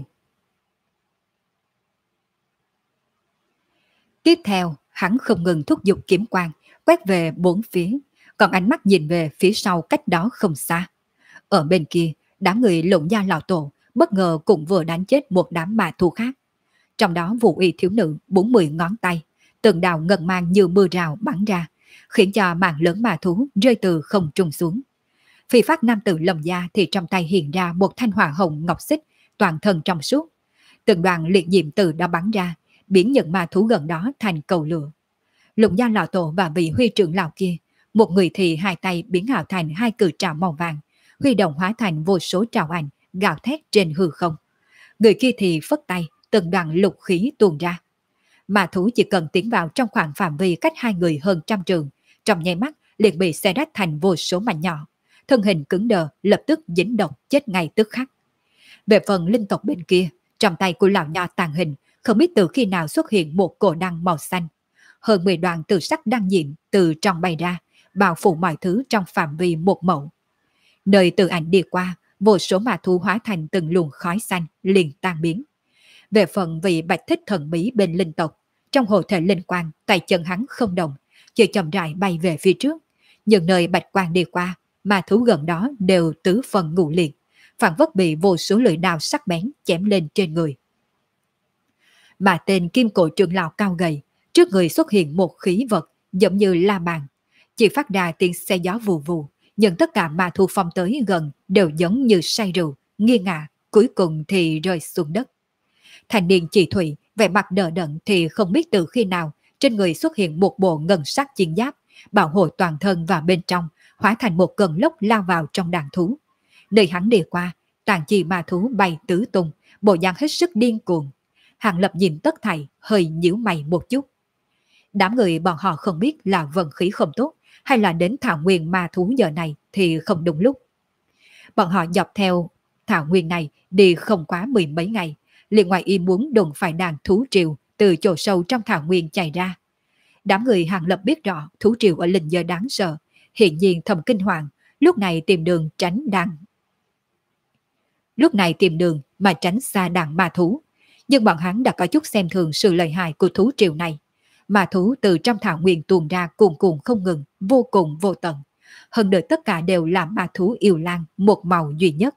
Tiếp theo, hắn không ngừng thúc giục kiếm quang, quét về bốn phía, còn ánh mắt nhìn về phía sau cách đó không xa. Ở bên kia, đám người Lũng Gia lão tổ bất ngờ cũng vừa đánh chết một đám ma thú khác. Trong đó Vũ Y thiếu nữ 40 ngón tay, từng đạo ngân mang như mưa rào bắn ra, khiến cho màn lớn ma thú rơi từ không trung xuống. Phi phát nam tử Lâm Gia thì trong tay hiện ra một thanh hỏa hồng ngọc xích, toàn thân trong suốt. Từng đoàn liệt diệm từ đã bắn ra, biến những ma thú gần đó thành cầu lửa. Lũng Gia lão tổ và vị huy trưởng lão kia, một người thì hai tay biến ảo thành hai cự trảo màu vàng, huy động hóa thành vô số trảo ảnh, gào thét trên hư không. Người kia thì phất tay, từng đoàn lục khí tuôn ra. Ma thú chỉ cần tiến vào trong khoảng phạm vi cách hai người hơn trăm trường, trong nháy mắt liền bị xé rách thành vô số mảnh nhỏ. Thân hình cứng đờ, lập tức dính độc chết ngay tức khắc. Về phần linh tộc bên kia, trong tay của lão nho tàn hình, không biết từ khi nào xuất hiện một cổ đăng màu xanh. Hơn 10 đoàn từ sắc đăng nhiệm từ trong bay ra, bao phủ mọi thứ trong phạm vi một mẫu. Nơi từ ảnh đi qua, vô số ma thú hóa thành từng luồng khói xanh liền tan biến. Về phần vị bạch thích thần bí bên linh tộc, trong hồ thể linh quang, tay chân hắn không động, chỉ chậm rãi bay về phía trước. Nhưng nơi bạch quang đi qua, ma thú gần đó đều tứ phần ngủ liệt, phản vất bị vô số lưỡi đao sắc bén chém lên trên người. Mà tên kim cổ trưởng lão cao gầy, trước người xuất hiện một khí vật giống như la bàn, chỉ phát ra tiếng xe gió vù vù, nhưng tất cả ma thú phong tới gần đều giống như say rượu, nghiêng ngả, cuối cùng thì rơi xuống đất. Thành niên chỉ thủy, vẻ mặt đờ đẫn thì không biết từ khi nào trên người xuất hiện một bộ ngân sắc chiến giáp, bảo hộ toàn thân và bên trong hóa thành một cơn lốc lao vào trong đàn thú. Nơi hắn đi qua, tàn chi ma thú bay tứ tung, bộ dáng hết sức điên cuồng. Hàng Lập nhìn tất thảy, hơi nhíu mày một chút. Đám người bọn họ không biết là vận khí không tốt, hay là đến thảo nguyên ma thú giờ này thì không đúng lúc. Bọn họ dọc theo thảo nguyên này đi không quá 10 mấy ngày, liền ngoài ý muốn đụng phải đàn thú triều từ chỗ sâu trong thảo nguyên chạy ra. Đám người Hàng Lập biết rõ thú triều ở linh giới đáng sợ, hiện nhiên thầm kinh hoàng, lúc này tìm đường mà tránh xa đàn ma thú. Nhưng bọn hắn đã có chút xem thường sự lợi hại của thú triều này. Ma thú từ trong thảo nguyên tuôn ra cuồn cuộn không ngừng, vô cùng vô tận. hơn nữa tất cả đều là ma thú yêu lang một màu duy nhất.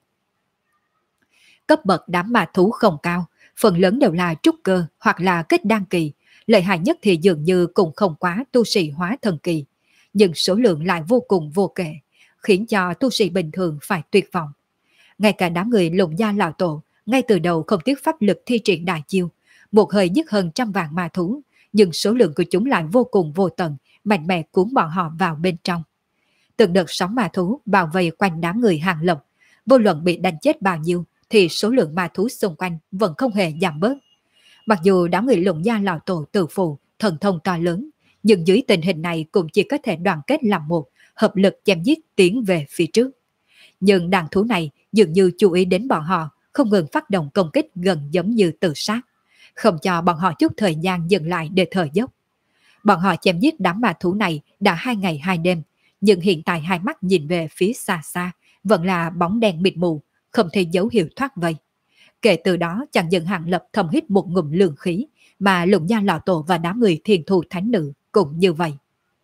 Cấp bậc đám ma thú không cao, phần lớn đều là trúc cơ hoặc là kết đan kỳ, lợi hại nhất thì dường như cũng không quá tu sĩ hóa thần kỳ, nhưng số lượng lại vô cùng vô kể, khiến cho tu sĩ bình thường phải tuyệt vọng. Ngay cả đám người Lục Gia lão tổ, ngay từ đầu không tiếc pháp lực thi triển đại chiêu, một hơi giết hơn 100 vạn ma thú, nhưng số lượng của chúng lại vô cùng vô tận, mạnh mẽ cuốn bọn họ vào bên trong. Từng đợt sóng ma thú bao vây quanh đám người Hàng Lập, vô luận bị đánh chết bao nhiêu thì số lượng ma thú xung quanh vẫn không hề giảm bớt. Mặc dù đám người Lục Gia lão tổ tự phụ, thần thông to lớn, nhưng dưới tình hình này cũng chỉ có thể đoàn kết làm một, hợp lực chém giết tiến về phía trước. Nhưng đàn thú này dường như chú ý đến bọn họ, không ngừng phát động công kích gần giống như tự sát, không cho bọn họ chút thời gian dừng lại để thở dốc. Bọn họ chém giết đám ma thú này đã 2 ngày 2 đêm, nhưng hiện tại hai mắt nhìn về phía xa xa, vẫn là bóng đen mịt mù, không thể dấu hiệu thoát vây. Kể từ đó chẳng dừng Hàng Lập thầm hít một ngụm lương khí, mà Lục Gia lão tổ và đám người Thiên Thù Thánh Nữ cũng như vậy.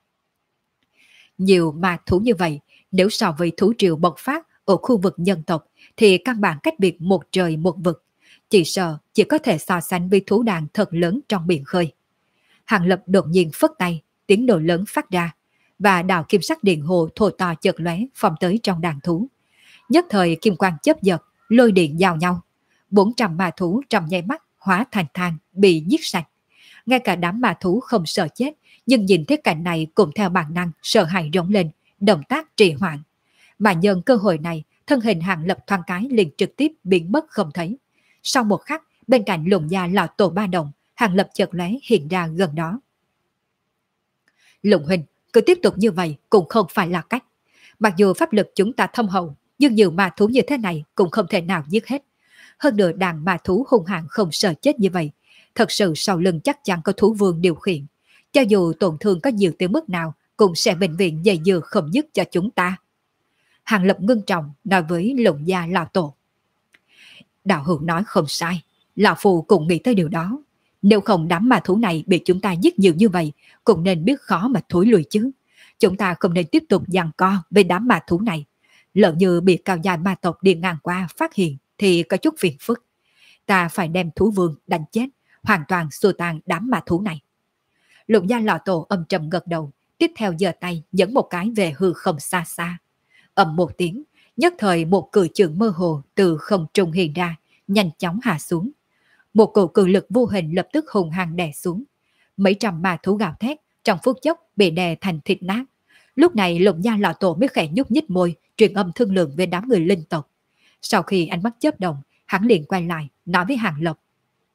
Nhiều ma thú như vậy, nếu so với thú triều bộc phát ở khu vực nhân tộc thì căn bản cách biệt một trời một vực, chỉ sợ chỉ có thể so sánh với thú đàn thật lớn trong biển khơi. Hàng Lập đột nhiên phất tay, tiếng nổ lớn phát ra, và đạo kim sắc điện hồ thổi to chợt lóe phóng tới trong đàn thú. Nhất thời kim quang chớp giật, lôi điện giao nhau, 400 ma thú trong nháy mắt hóa thành than bị giết sạch. Ngay cả đám ma thú không sợ chết, nhưng nhìn thấy cảnh này cũng theo bản năng sợ hãi rống lên, động tác trì hoãn. Mà nhân cơ hội này, thân hình Hàng Lập thoáng cái liền trực tiếp biến mất không thấy. Sau một khắc, bên cạnh Lục Gia lão tổ ba đồng, Hàng Lập chợt lóe hiện ra gần đó. Lục huynh, cứ tiếp tục như vậy cũng không phải là cách. Mặc dù pháp lực chúng ta thâm hậu, nhưng nhiều ma thú như thế này cũng không thể nào giết hết. Hơn nữa đàn ma thú hung hãn không sợ chết như vậy, thật sự sau lưng chắc chắn có thú vương điều khiển. Cho dù tổn thương có nhiều tới mức nào, cũng sẽ bệnh viện dày dừa không dứt cho chúng ta. Hàng Lập ngưng trọng nói với Lục Gia lão tổ. Đạo hữu nói không sai, lão phù cũng nghĩ tới điều đó. Nếu không đám ma thú này bị chúng ta giết nhiều như vậy, cũng nên biết khó mà thối lùi chứ. Chúng ta không nên tiếp tục giằng co với đám ma thú này. Lỡ như bị cao dài ma tộc đi ngang qua phát hiện thì có chút phiền phức. Ta phải đem thú vương đánh chết, hoàn toàn xua tan đám ma thú này. Lục Gia lão tổ âm trầm gật đầu, tiếp theo giơ tay dẫn một cái về hư không xa xa. Ầm một tiếng, nhất thời một cự trường mơ hồ từ không trung hiện ra, nhanh chóng hạ xuống. Một cổ cự lực vô hình lập tức hùng hăng đè xuống. Mấy trăm ma thú gào thét, trong phút chốc bị đè thành thịt nát. Lúc này Lục Gia lão tổ mới khẽ nhúc nhích môi, truyền âm thương lượng với đám người linh tộc. Sau khi ánh mắt chớp động, hắn liền quay lại, nói với Hàng Lập.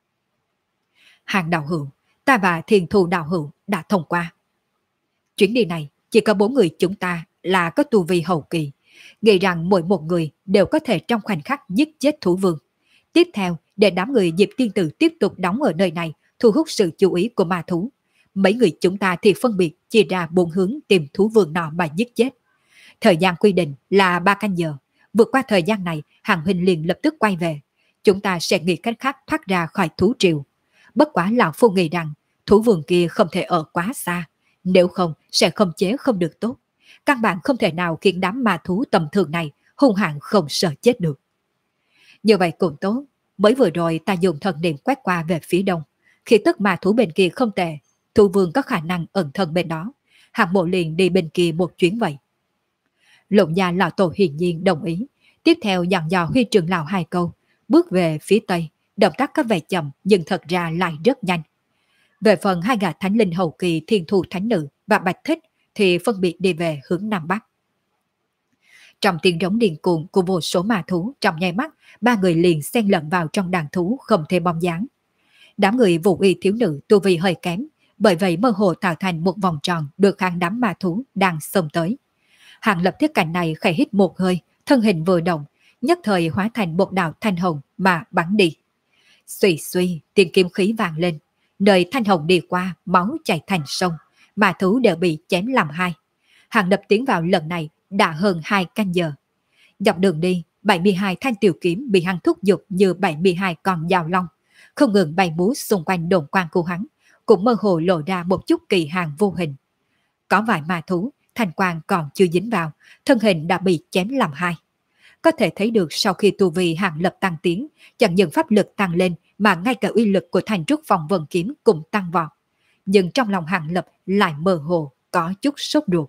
Hàng đạo hữu, ta và Thiên Thù đạo hữu đã thông qua. Chuyến đi này, chỉ có 4 người chúng ta là có tu vi hậu kỳ, nghĩ rằng mỗi một người đều có thể trong khoảnh khắc giết chết thú vương. Tiếp theo, để đám người Diệp Tiên Tử tiếp tục đóng ở nơi này, thu hút sự chú ý của ma thú. Mấy người chúng ta thì phân biệt chia ra 4 hướng tìm thú vương nọ mà giết chết. Thời gian quy định là 3 canh giờ. Vượt qua thời gian này, Hàng huynh liền lập tức quay về. Chúng ta sẽ nghĩ cách khác thoát ra khỏi thú triều. Bất quá lão phu nghĩ rằng thú vương kia không thể ở quá xa, nếu không sẽ khống chế không được tốt. Căn bản không thể nào khiến đám ma thú tầm thường này hung hãn không sợ chết được. Như vậy cũng tốt, mới vừa rồi ta dùng thần niệm quét qua về phía đông. Khi tức ma thú bên kia không tệ, thú vương có khả năng ẩn thân bên đó. Hàng Mộ liền đi bên kia một chuyến vậy. Lục Gia lão tổ hiển nhiên đồng ý. Tiếp theo dặn dò Huy trưởng lão 2 câu, bước về phía tây. Động tác có vẻ chậm nhưng thật ra lại rất nhanh. Về phần 2 gã thánh linh hậu kỳ Thiên Thù Thánh Nữ và Bạch Thích thì phân biệt đi về hướng Nam Bắc. Trong tiếng rống điên cuồng của vô số ma thú, trong nháy mắt, 3 người liền xen lẫn vào trong đàn thú không thể bóng dáng. Đám người Vũ Y thiếu nữ tu vi hơi kém, bởi vậy mơ hồ tạo thành một vòng tròn được kháng đám ma thú đang xông tới. Hàng Lập thiết cảnh này khẽ hít một hơi, thân hình vừa động, nhất thời hóa thành một đạo thanh hồng mà bắn đi. Xuy xuy, tiếng kiếm khí vang lên, nơi thanh hồng đi qua, máu chảy thành sông, ma thú đều bị chém làm hai. Hàng Lập tiến vào lần này đã hơn 2 canh giờ. Dọc đường đi, 72 thanh tiểu kiếm bị hắn thúc giục như 72 con dao long, không ngừng bay múa xung quanh đồn quan của hắn, cũng mơ hồ lộ ra một chút kỳ hàng vô hình. Có vài ma thú thanh quang còn chưa dính vào, thân hình đã bị chém làm hai. Có thể thấy được sau khi tu vi Hàng Lập tăng tiến, chẳng những pháp lực tăng lên mà ngay cả uy lực của thành trúc phong vân kiếm cũng tăng vọt. Nhưng trong lòng Hàng Lập lại mơ hồ, có chút sốt ruột.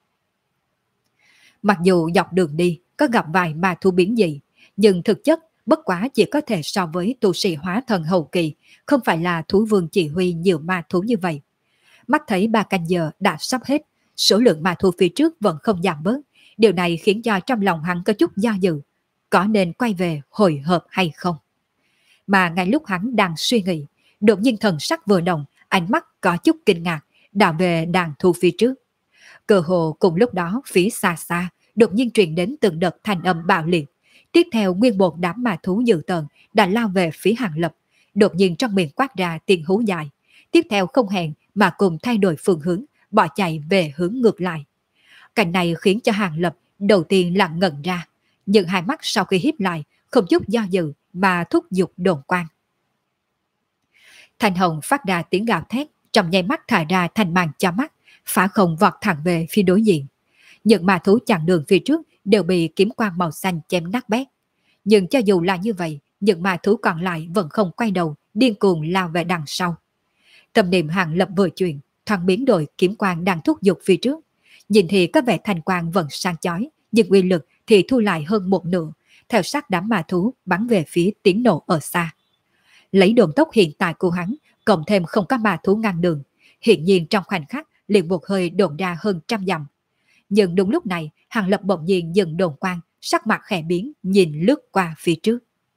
Mặc dù dọc đường đi có gặp vài ma thú biến dị, nhưng thực chất bất quá chỉ có thể so với tu sĩ hóa thần hậu kỳ, không phải là thú vương chỉ huy nhiều ma thú như vậy. Mắt thấy 3 canh giờ đã sắp hết, số lượng ma thú phía trước vẫn không giảm bớt. Điều này khiến cho trong lòng hắn có chút do dự, có nên quay về hồi hộp hay không. Mà ngay lúc hắn đang suy nghĩ, đột nhiên thần sắc vừa động, ánh mắt có chút kinh ngạc, đảo về đàn thu phía trước. Cơ hồ cùng lúc đó phía xa xa, đột nhiên truyền đến từng đợt thanh âm bạo liệt. Tiếp theo nguyên một đám ma thú dữ tợn đã lao về phía Hàng Lập, đột nhiên trong miệng quát ra tiếng hú dài. Tiếp theo không hẹn mà cùng thay đổi phương hướng, bỏ chạy về hướng ngược lại. Cảnh này khiến cho Hàng Lập đầu tiên là ngẩn ra, nhưng hai mắt sau khi híp lại, không chút do dự mà thúc giục đồn quang. Thanh hồng phát ra tiếng gào thét, trong nháy mắt thả ra thanh màn cho mắt, phá không vọt thẳng về phía đối diện. Những ma thú chặn đường phía trước đều bị kiếm quang màu xanh chém nát bét. Nhưng cho dù là như vậy, những ma thú còn lại vẫn không quay đầu, điên cuồng lao về đằng sau. Tâm niệm Hàng Lập vừa chuyển, thoáng biến đổi kiếm quang đang thúc giục phía trước. Nhìn thì có vẻ thanh quang vẫn sáng chói, nhưng uy lực thì thu lại hơn một nửa, theo sát đám ma thú bắn về phía tiếng nổ ở xa. Lấy đường tốc hiện tại của hắn, cộng thêm không có ma thú ngăn đường, hiện nhiên trong khoảnh khắc liền một hơi đồn ra hơn 100 dặm. Nhưng đúng lúc này, Hàng Lập bỗng nhiên dừng đồn quang, sắc mặt khẽ biến, nhìn lướt qua phía trước.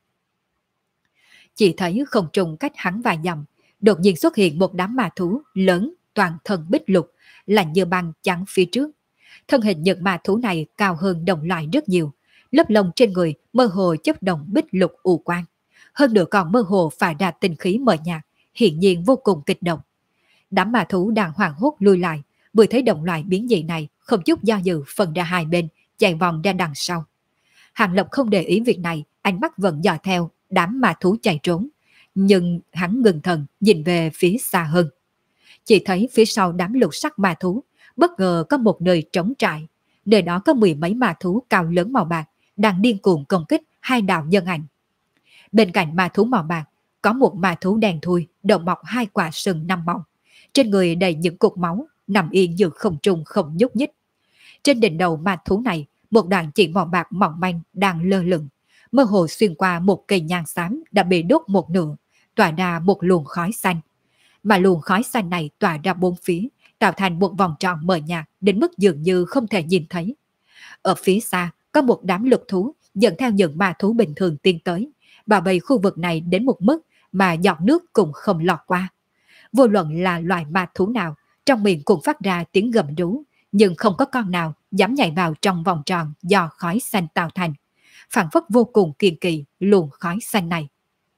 Chỉ thấy không trùng cách hắn vài dặm, đột nhiên xuất hiện một đám ma thú lớn, toàn thân bích lục, lạnh như băng chắn phía trước. Thân hình những ma thú này cao hơn đồng loại rất nhiều, lớp lông trên người mơ hồ chấp động bích lục u quang. Hơn nữa còn mơ hồ phả ra tinh khí mờ nhạt, hiển nhiên vô cùng kịch động. Đám ma thú đang hoảng hốt lui lại, vừa thấy đồng loại biến dị này, không chút do dự phân ra hai bên, chạy vòng ra đằng sau. Hàng Lập không để ý việc này, ánh mắt vẫn dò theo đám ma thú chạy trốn, nhưng hắn ngừng thần nhìn về phía xa hơn. Chỉ thấy phía sau đám lục sắc ma thú, bất ngờ có một nơi trống trại, nơi đó có 10 mấy ma thú cao lớn màu bạc đang điên cuồng công kích hai đạo nhân ảnh. Bên cạnh ma thú màu bạc có một ma thú đen thui, đầu mọc hai quả sừng 5 màu, trên người đầy những cục máu, nằm yên giữa không trung không nhúc nhích. Trên đỉnh đầu ma thú này, một đoạn chỉ màu bạc mỏng manh đang lơ lửng, mơ hồ xuyên qua một cây nhang xám đã bị đốt một nửa, tỏa ra một luồng khói xanh. Mà luồng khói xanh này tỏa ra bốn phía, tạo thành một vòng tròn mờ nhạt đến mức dường như không thể nhìn thấy. Ở phía xa có một đám lục thú dẫn theo những ma thú bình thường tiến tới, bảo vệ khu vực này đến một mức mà giọt nước cũng không lọt qua. Vô luận là loài ma thú nào, trong miệng cũng phát ra tiếng gầm rú, nhưng không có con nào dám nhảy vào trong vòng tròn do khói xanh tạo thành. Phản phất vô cùng kiên kỳ luồng khói xanh này.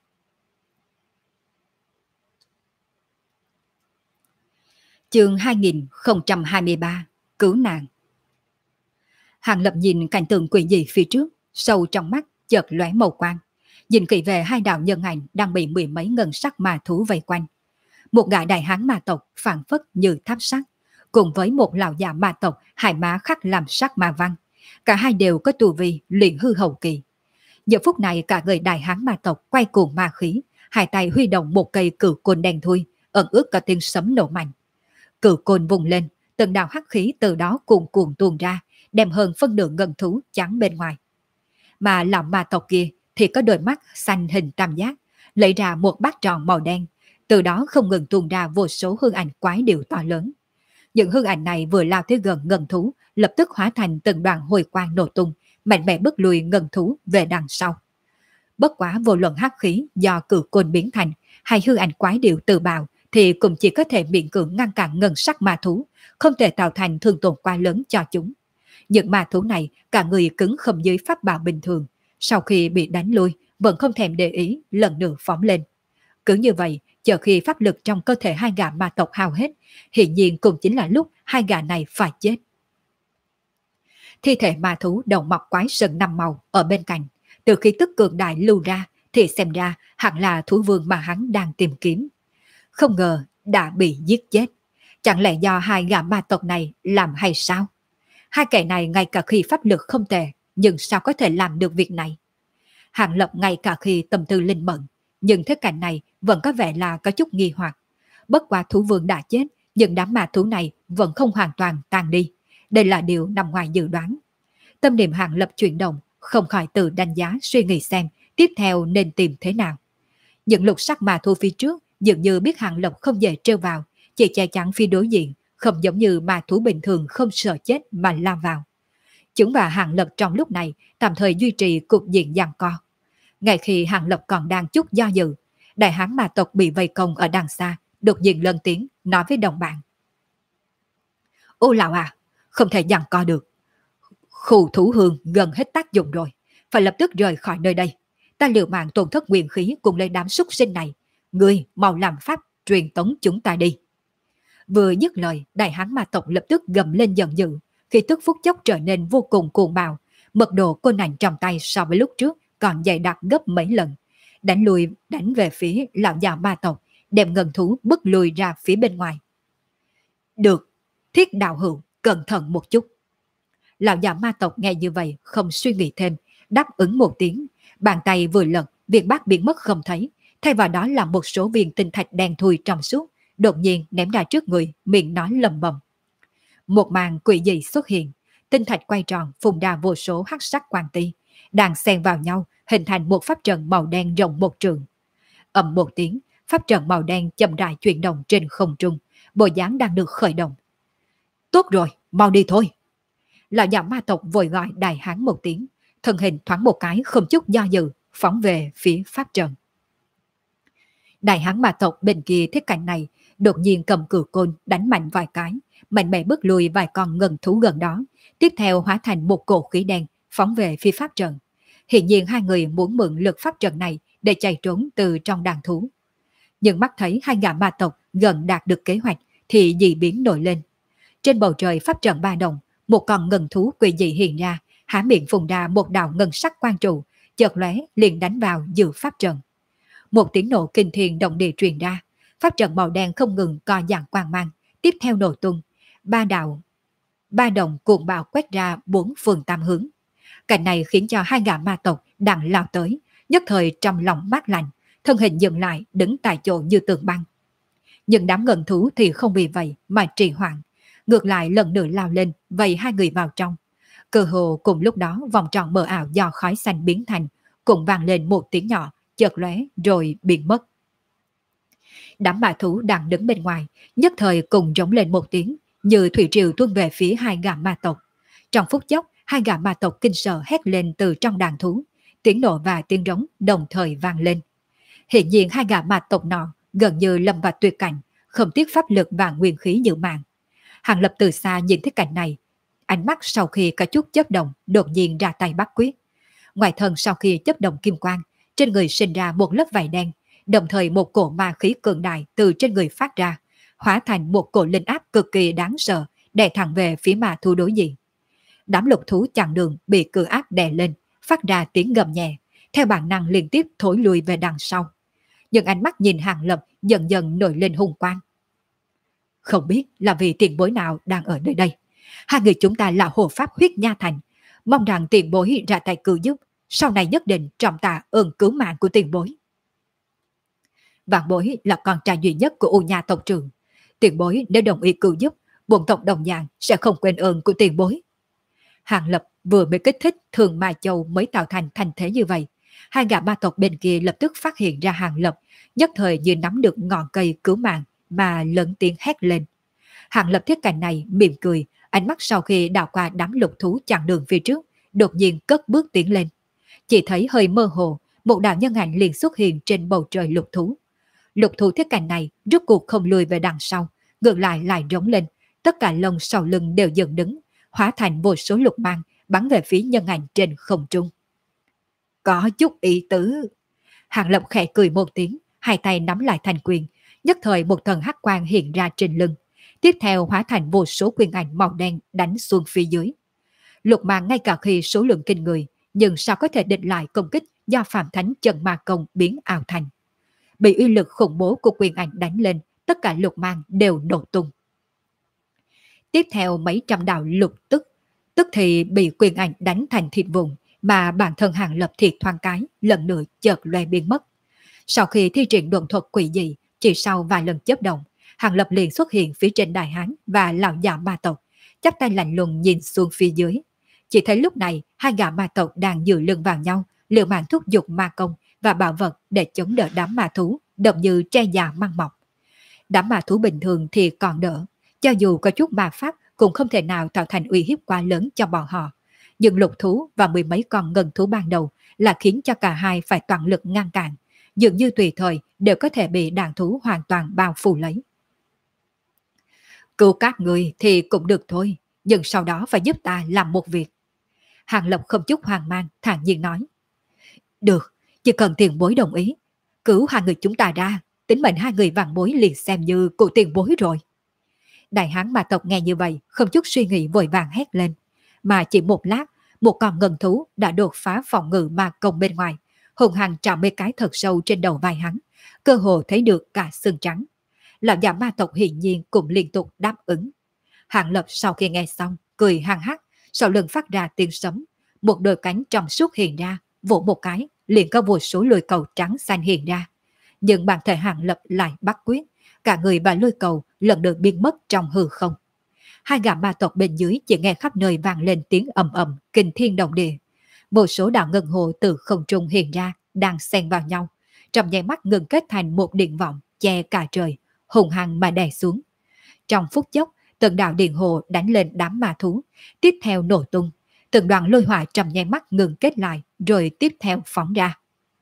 Chương 2023 Cứu nạn. Hàng Lập nhìn cảnh tượng quỷ dị phía trước, sâu trong mắt chợt lóe màu quang, nhìn kỹ về hai đạo nhân ảnh đang bị 10 mấy ngân sắc ma thú vây quanh. Một gã đại hán ma tộc phảng phất như tháp sắt, cùng với một lão già ma tộc hai má khắc làm sắc ma văn, cả hai đều có tu vi luyện hư hậu kỳ. Giờ phút này cả người đại hán ma tộc quay cuồng ma khí, hai tay huy động một cây cử côn đen thui, ẩn ước cả tiếng sấm nổ mạnh. Cử côn vùng lên, từng đạo hắc khí từ đó cuồn cuộn tuôn ra, đem hơn phân nửa ngân thú chắn bên ngoài. Mà lão ma tộc kia thì có đôi mắt xanh hình tam giác, lấy ra một bát tròn màu đen, từ đó không ngừng tuôn ra vô số hư ảnh quái điệu to lớn. Những hư ảnh này vừa lao tới gần ngân thú, lập tức hóa thành từng đoàn hồi quang nổ tung, mạnh mẽ bức lùi ngân thú về đằng sau. Bất quá vô luận hắc khí do cử côn biến thành hay hư ảnh quái điệu tự bào thì cũng chỉ có thể miễn cưỡng ngăn cản ngân sắc ma thú, không thể tạo thành thương tổn quá lớn cho chúng. Những ma thú này cả người cứng không dưới pháp bảo bình thường, sau khi bị đánh lui vẫn không thèm để ý, lần nữa phóng lên. Cứ như vậy, chờ khi pháp lực trong cơ thể hai gã ma tộc hao hết, hiển nhiên cũng chính là lúc hai gã này phải chết. Thi thể ma thú đầu mọc quái sừng 5 màu ở bên cạnh, từ khi tức cường đại lưu ra thì xem ra hẳn là thú vương mà hắn đang tìm kiếm. Không ngờ đã bị giết chết. Chẳng lẽ do hai gã ma tộc này làm hay sao? Hai kẻ này ngay cả khi pháp lực không tệ, nhưng sao có thể làm được việc này? Hàng Lập ngay cả khi tâm tư linh mẫn, nhưng thế cảnh này vẫn có vẻ là có chút nghi hoặc. Bất quá thú vương đã chết, nhưng đám ma thú này vẫn không hoàn toàn tan đi. Đây là điều nằm ngoài dự đoán. Tâm niệm Hàng Lập chuyển động, không khỏi tự đánh giá suy nghĩ xem tiếp theo nên tìm thế nào. Những lục sắc ma thú phía trước dường như biết Hàng Lập không dễ trêu vào, chỉ che chắn phía đối diện, không giống như ma thú bình thường không sợ chết mà lao vào. Chúng và Hàng Lập trong lúc này tạm thời duy trì cục diện giằng co. Ngay khi Hàng Lập còn đang chút do dự, đại hán ma tộc bị vây công ở đằng xa, đột nhiên lên tiếng nói với đồng bạn: Ô lão à, không thể giằng co được. Khu thú hương gần hết tác dụng rồi, phải lập tức rời khỏi nơi đây. Ta liều mạng tổn thất nguyên khí cùng lấy đám súc sinh này. Ngươi mau làm pháp truyền tống chúng ta đi. Vừa dứt lời, đại hán ma tộc lập tức gầm lên giận dữ, khi tức phút chốc trở nên vô cùng cuồng bạo. Mật độ côn ảnh trong tay so với lúc trước còn dày đặc gấp mấy lần. Đánh về phía lão già ma tộc, đem ngân thú bức lùi ra phía bên ngoài. Được, thiết đạo hữu, cẩn thận một chút. Lão già ma tộc nghe như vậy không suy nghĩ thêm, đáp ứng một tiếng. Bàn tay vừa lật, việc bát biến mất không thấy, thay vào đó là một số viên tinh thạch đen thui trong suốt, đột nhiên ném ra trước người, miệng nói lầm bầm. Một màn quỷ dị xuất hiện, tinh thạch quay tròn phun ra vô số hắc sắc quang ti, đang xen vào nhau hình thành một pháp trận màu đen rộng một trường. Ầm một tiếng, pháp trận màu đen chậm rãi chuyển động trên không trung, bộ dáng đang được khởi động. Tốt rồi, mau đi thôi. Lão già ma tộc vội gọi đại hán một tiếng, thân hình thoáng một cái không chút do dự, phóng về phía pháp trận. Đại hán ma tộc bên kia thấy cảnh này, đột nhiên cầm cử côn đánh mạnh vài cái, mạnh mẽ bước lùi vài con ngân thú gần đó, tiếp theo hóa thành một cổ khí đen phóng về phía pháp trận. Hiện nhiên hai người muốn mượn lực pháp trận này để chạy trốn từ trong đàn thú. Nhưng mắt thấy hai gã ma tộc gần đạt được kế hoạch thì dị biến nổi lên. Trên bầu trời pháp trận ba động, một con ngân thú quỷ dị hiện ra, há miệng phun ra một đạo ngân sắc quang trụ, chợt lóe liền đánh vào giữa pháp trận. Một tiếng nổ kinh thiên động địa truyền ra, pháp trận màu đen không ngừng co giãn quang mang, tiếp theo nổ tung, ba đồng cuồng bạo quét ra bốn phương tam hướng. Cảnh này khiến cho hai gã ma tộc đang lao tới, nhất thời trong lòng mát lạnh, thân hình dừng lại đứng tại chỗ như tường băng. Nhưng đám ngân thú thì không vì vậy mà trì hoãn, ngược lại lần nữa lao lên vây hai người vào trong. Cơ hồ cùng lúc đó vòng tròn mờ ảo do khói xanh biến thành cũng vang lên một tiếng nhỏ, chợt lóe rồi biến mất. Đám ma thú đang đứng bên ngoài nhất thời cùng rống lên một tiếng, như thủy triều tuôn về phía hai gã ma tộc. Trong phút chốc, hai gã ma tộc kinh sợ hét lên từ trong đàn thú, tiếng nổ và tiếng rống đồng thời vang lên. Hiện nhiên hai gã ma tộc nọ gần như lâm vào tuyệt cảnh, không tiếc pháp lực và nguyên khí giữ mạng. Hàng Lập từ xa nhìn thấy cảnh này, ánh mắt sau khi có chút chớp động đột nhiên ra tay bắt quyết. Ngoài thân sau khi chớp động kim quang, trên người sinh ra một lớp vảy đen, đồng thời một cổ ma khí cường đại từ trên người phát ra, hóa thành một cổ linh áp cực kỳ đáng sợ, đè thẳng về phía ma thú đối diện. Đám lục thú chặn đường bị cự áp đè lên, phát ra tiếng gầm nhẹ, theo bản năng liên tiếp thối lùi về đằng sau. Nhưng ánh mắt nhìn Hàng Lập dần dần nổi lên hung quang. Không biết là vì tiền bối nào đang ở nơi đây. Hai người chúng ta là hộ pháp huyết nha thành, mong rằng tiền bối ra tay cứu giúp, sau này nhất định trọng tạ ơn cứu mạng của tiền bối. Vạn bối là con trai duy nhất của U Nha tộc trưởng. Tiền bối nếu đồng ý cứu giúp, bổn tộc đồng dạng sẽ không quên ơn của tiền bối. Hàng Lập vừa mới kích thích Thường Ma Châu mới tạo thành thành thế như vậy. Hai gã ma tộc bên kia lập tức phát hiện ra Hàng Lập, nhất thời như nắm được ngọn cây cứu mạng mà lớn tiếng hét lên. Hàng Lập thiết cảnh này mỉm cười, ánh mắt sau khi đảo qua đám lục thú chặn đường phía trước, đột nhiên cất bước tiến lên. Chỉ thấy hơi mơ hồ, một đạo nhân ảnh liền xuất hiện trên bầu trời lục thú. Lục thú thiết cảnh này rốt cuộc không lùi về đằng sau, ngược lại rống lên, tất cả lông sau lưng đều dựng đứng, hóa thành vô số lục mang bắn về phía nhân ảnh trên không trung. Có chút ý tứ. Hàng Lập khẽ cười một tiếng, hai tay nắm lại thành quyền, nhất thời một thần hắc quang hiện ra trên lưng, tiếp theo hóa thành vô số quyền ảnh màu đen đánh xuống phía dưới. Lục mang ngay cả khi số lượng kinh người, nhưng sao có thể địch lại công kích do Phạm Thánh Chân Ma Công biến ảo thành. Bị uy lực khủng bố của quyền ảnh đánh lên, tất cả lục mang đều nổ tung. Tiếp theo mấy trăm đạo lục tức tức thì bị quyền ảnh đánh thành thịt vụn, mà bản thân Hàng Lập thì thoáng cái, lần nữa chợt lóe biến mất. Sau khi thi triển độn thuật quỷ dị, chỉ sau vài lần chớp động, Hàng Lập liền xuất hiện phía trên đại hán và lão già ma tộc, chắp tay lạnh lùng nhìn xuống phía dưới. Chỉ thấy lúc này hai gã ma tộc đang dựa lưng vào nhau, liều mạng thúc giục ma công và bảo vật để chống đỡ đám ma thú, đậm như tre già măng mọc. Đám ma thú bình thường thì còn đỡ, cho dù có chút ma pháp cũng không thể nào tạo thành uy hiếp quá lớn cho bọn họ. Nhưng lục thú và mười mấy con ngân thú ban đầu là khiến cho cả hai phải toàn lực ngăn cản, dường như tùy thời đều có thể bị đàn thú hoàn toàn bao phủ lấy. Cứu các người thì cũng được thôi, nhưng sau đó phải giúp ta làm một việc. Hàng Lập không chút hoang mang, thản nhiên nói. Được, chỉ cần tiền bối đồng ý, cứu hai người chúng ta ra, tính mệnh hai người vàng bối liền xem như của tiền bối rồi. Đại hán ma tộc nghe như vậy, không chút suy nghĩ vội vàng hét lên. Mà chỉ một lát, một con ngân thú đã đột phá phòng ngự ma công bên ngoài, hùng hăng chạm mấy cái thật sâu trên đầu vai hắn, cơ hồ thấy được cả xương trắng. Lão già ma tộc hiển nhiên cũng liên tục đáp ứng. Hàng Lập sau khi nghe xong, cười hăng hắc, sau lưng phát ra tiếng sấm, một đôi cánh trong suốt hiện ra, vỗ một cái, liền có vô số lôi cầu trắng xanh hiện ra. Nhưng bản thể Hàng Lập lại bắt quyết, cả người và lôi cầu lần lượt biến mất trong hư không. Hai gã ma tộc bên dưới chỉ nghe khắp nơi vang lên tiếng ầm ầm, kinh thiên động địa. Vô số đạo ngân hồ từ không trung hiện ra, đang xen vào nhau, trong nháy mắt ngừng kết thành một điện vọng che cả trời, hùng hăng mà đè xuống. Trong phút chốc, từng đạo điện hồ đánh lên đám ma thú, tiếp theo nổ tung, từng đoạn lôi hỏa trong nháy mắt ngừng kết lại, rồi tiếp theo phóng ra.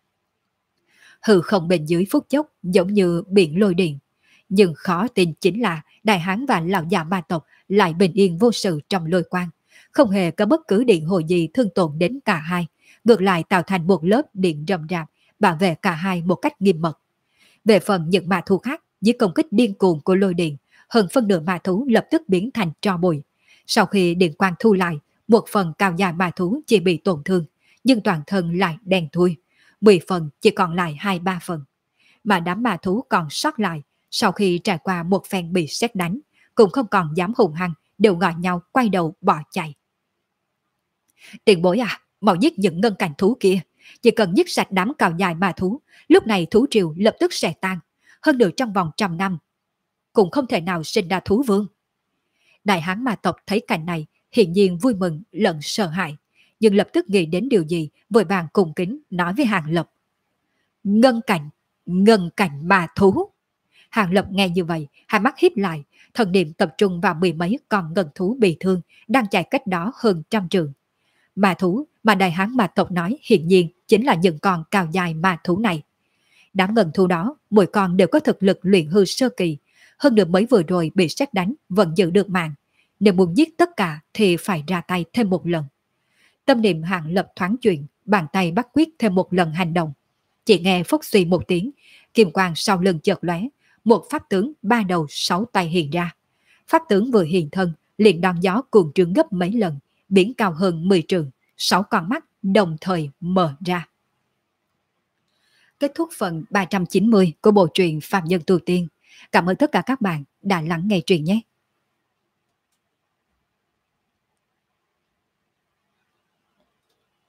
Hư không bên dưới phút chốc giống như biển lôi điện, nhưng khó tin chính là đại hán và lão già ma tộc lại bình yên vô sự trong lôi quang, không hề có bất cứ điện hồ gì thương tổn đến cả hai, ngược lại tạo thành một lớp điện rầm rạp bảo vệ cả hai một cách nghiêm mật. Về phần những ma thú khác, dưới công kích điên cuồng của lôi điện, hơn phân nửa ma thú lập tức biến thành tro bụi. Sau khi điện quang thu lại, một phần cao dài ma thú chỉ bị tổn thương, nhưng toàn thân lại đen thui. 10 phần chỉ còn lại 2-3 phần. Mà đám ma thú còn sót lại, sau khi trải qua một phen bị sét đánh, cũng không còn dám hùng hăng, đều gọi nhau quay đầu bỏ chạy. Tiền bối à, mau giết những ngân cảnh thú kia. Chỉ cần giết sạch đám cao dài ma thú, lúc này thú triều lập tức sẽ tan. Hơn nữa trong vòng 100 năm, cũng không thể nào sinh ra thú vương. Đại hán ma tộc thấy cảnh này, hiển nhiên vui mừng lẫn sợ hãi, nhưng lập tức nghĩ đến điều gì, vội vàng cung kính nói với Hàng Lập. Ngân cảnh ma thú. Hàng Lập nghe như vậy, hai mắt híp lại, thần niệm tập trung vào mười mấy con ngân thú bị thương đang chạy cách đó hơn 100 trượng. Ma thú mà đại hán ma tộc nói hiển nhiên chính là những con cao dài ma thú này. Đám ngân thú đó, mỗi con đều có thực lực luyện hư sơ kỳ, hơn nữa mới vừa rồi bị sét đánh vẫn giữ được mạng. Nếu muốn giết tất cả thì phải ra tay thêm một lần. Tâm niệm Hàng Lập thoáng chuyển, bàn tay bắt quyết thêm một lần hành động. Chỉ nghe phốc suy một tiếng, kim quang sau lưng chợt lóe, một pháp tướng 3 đầu 6 tay hiện ra. Pháp tướng vừa hiện thân, liền đón gió cuồng trướng gấp mấy lần, biển cao hơn 10 trượng, 6 con mắt đồng thời mở ra. Kết thúc phần 390 của bộ truyện Phạm Nhân Tu Tiên. Cảm ơn tất cả các bạn đã lắng nghe truyện nhé.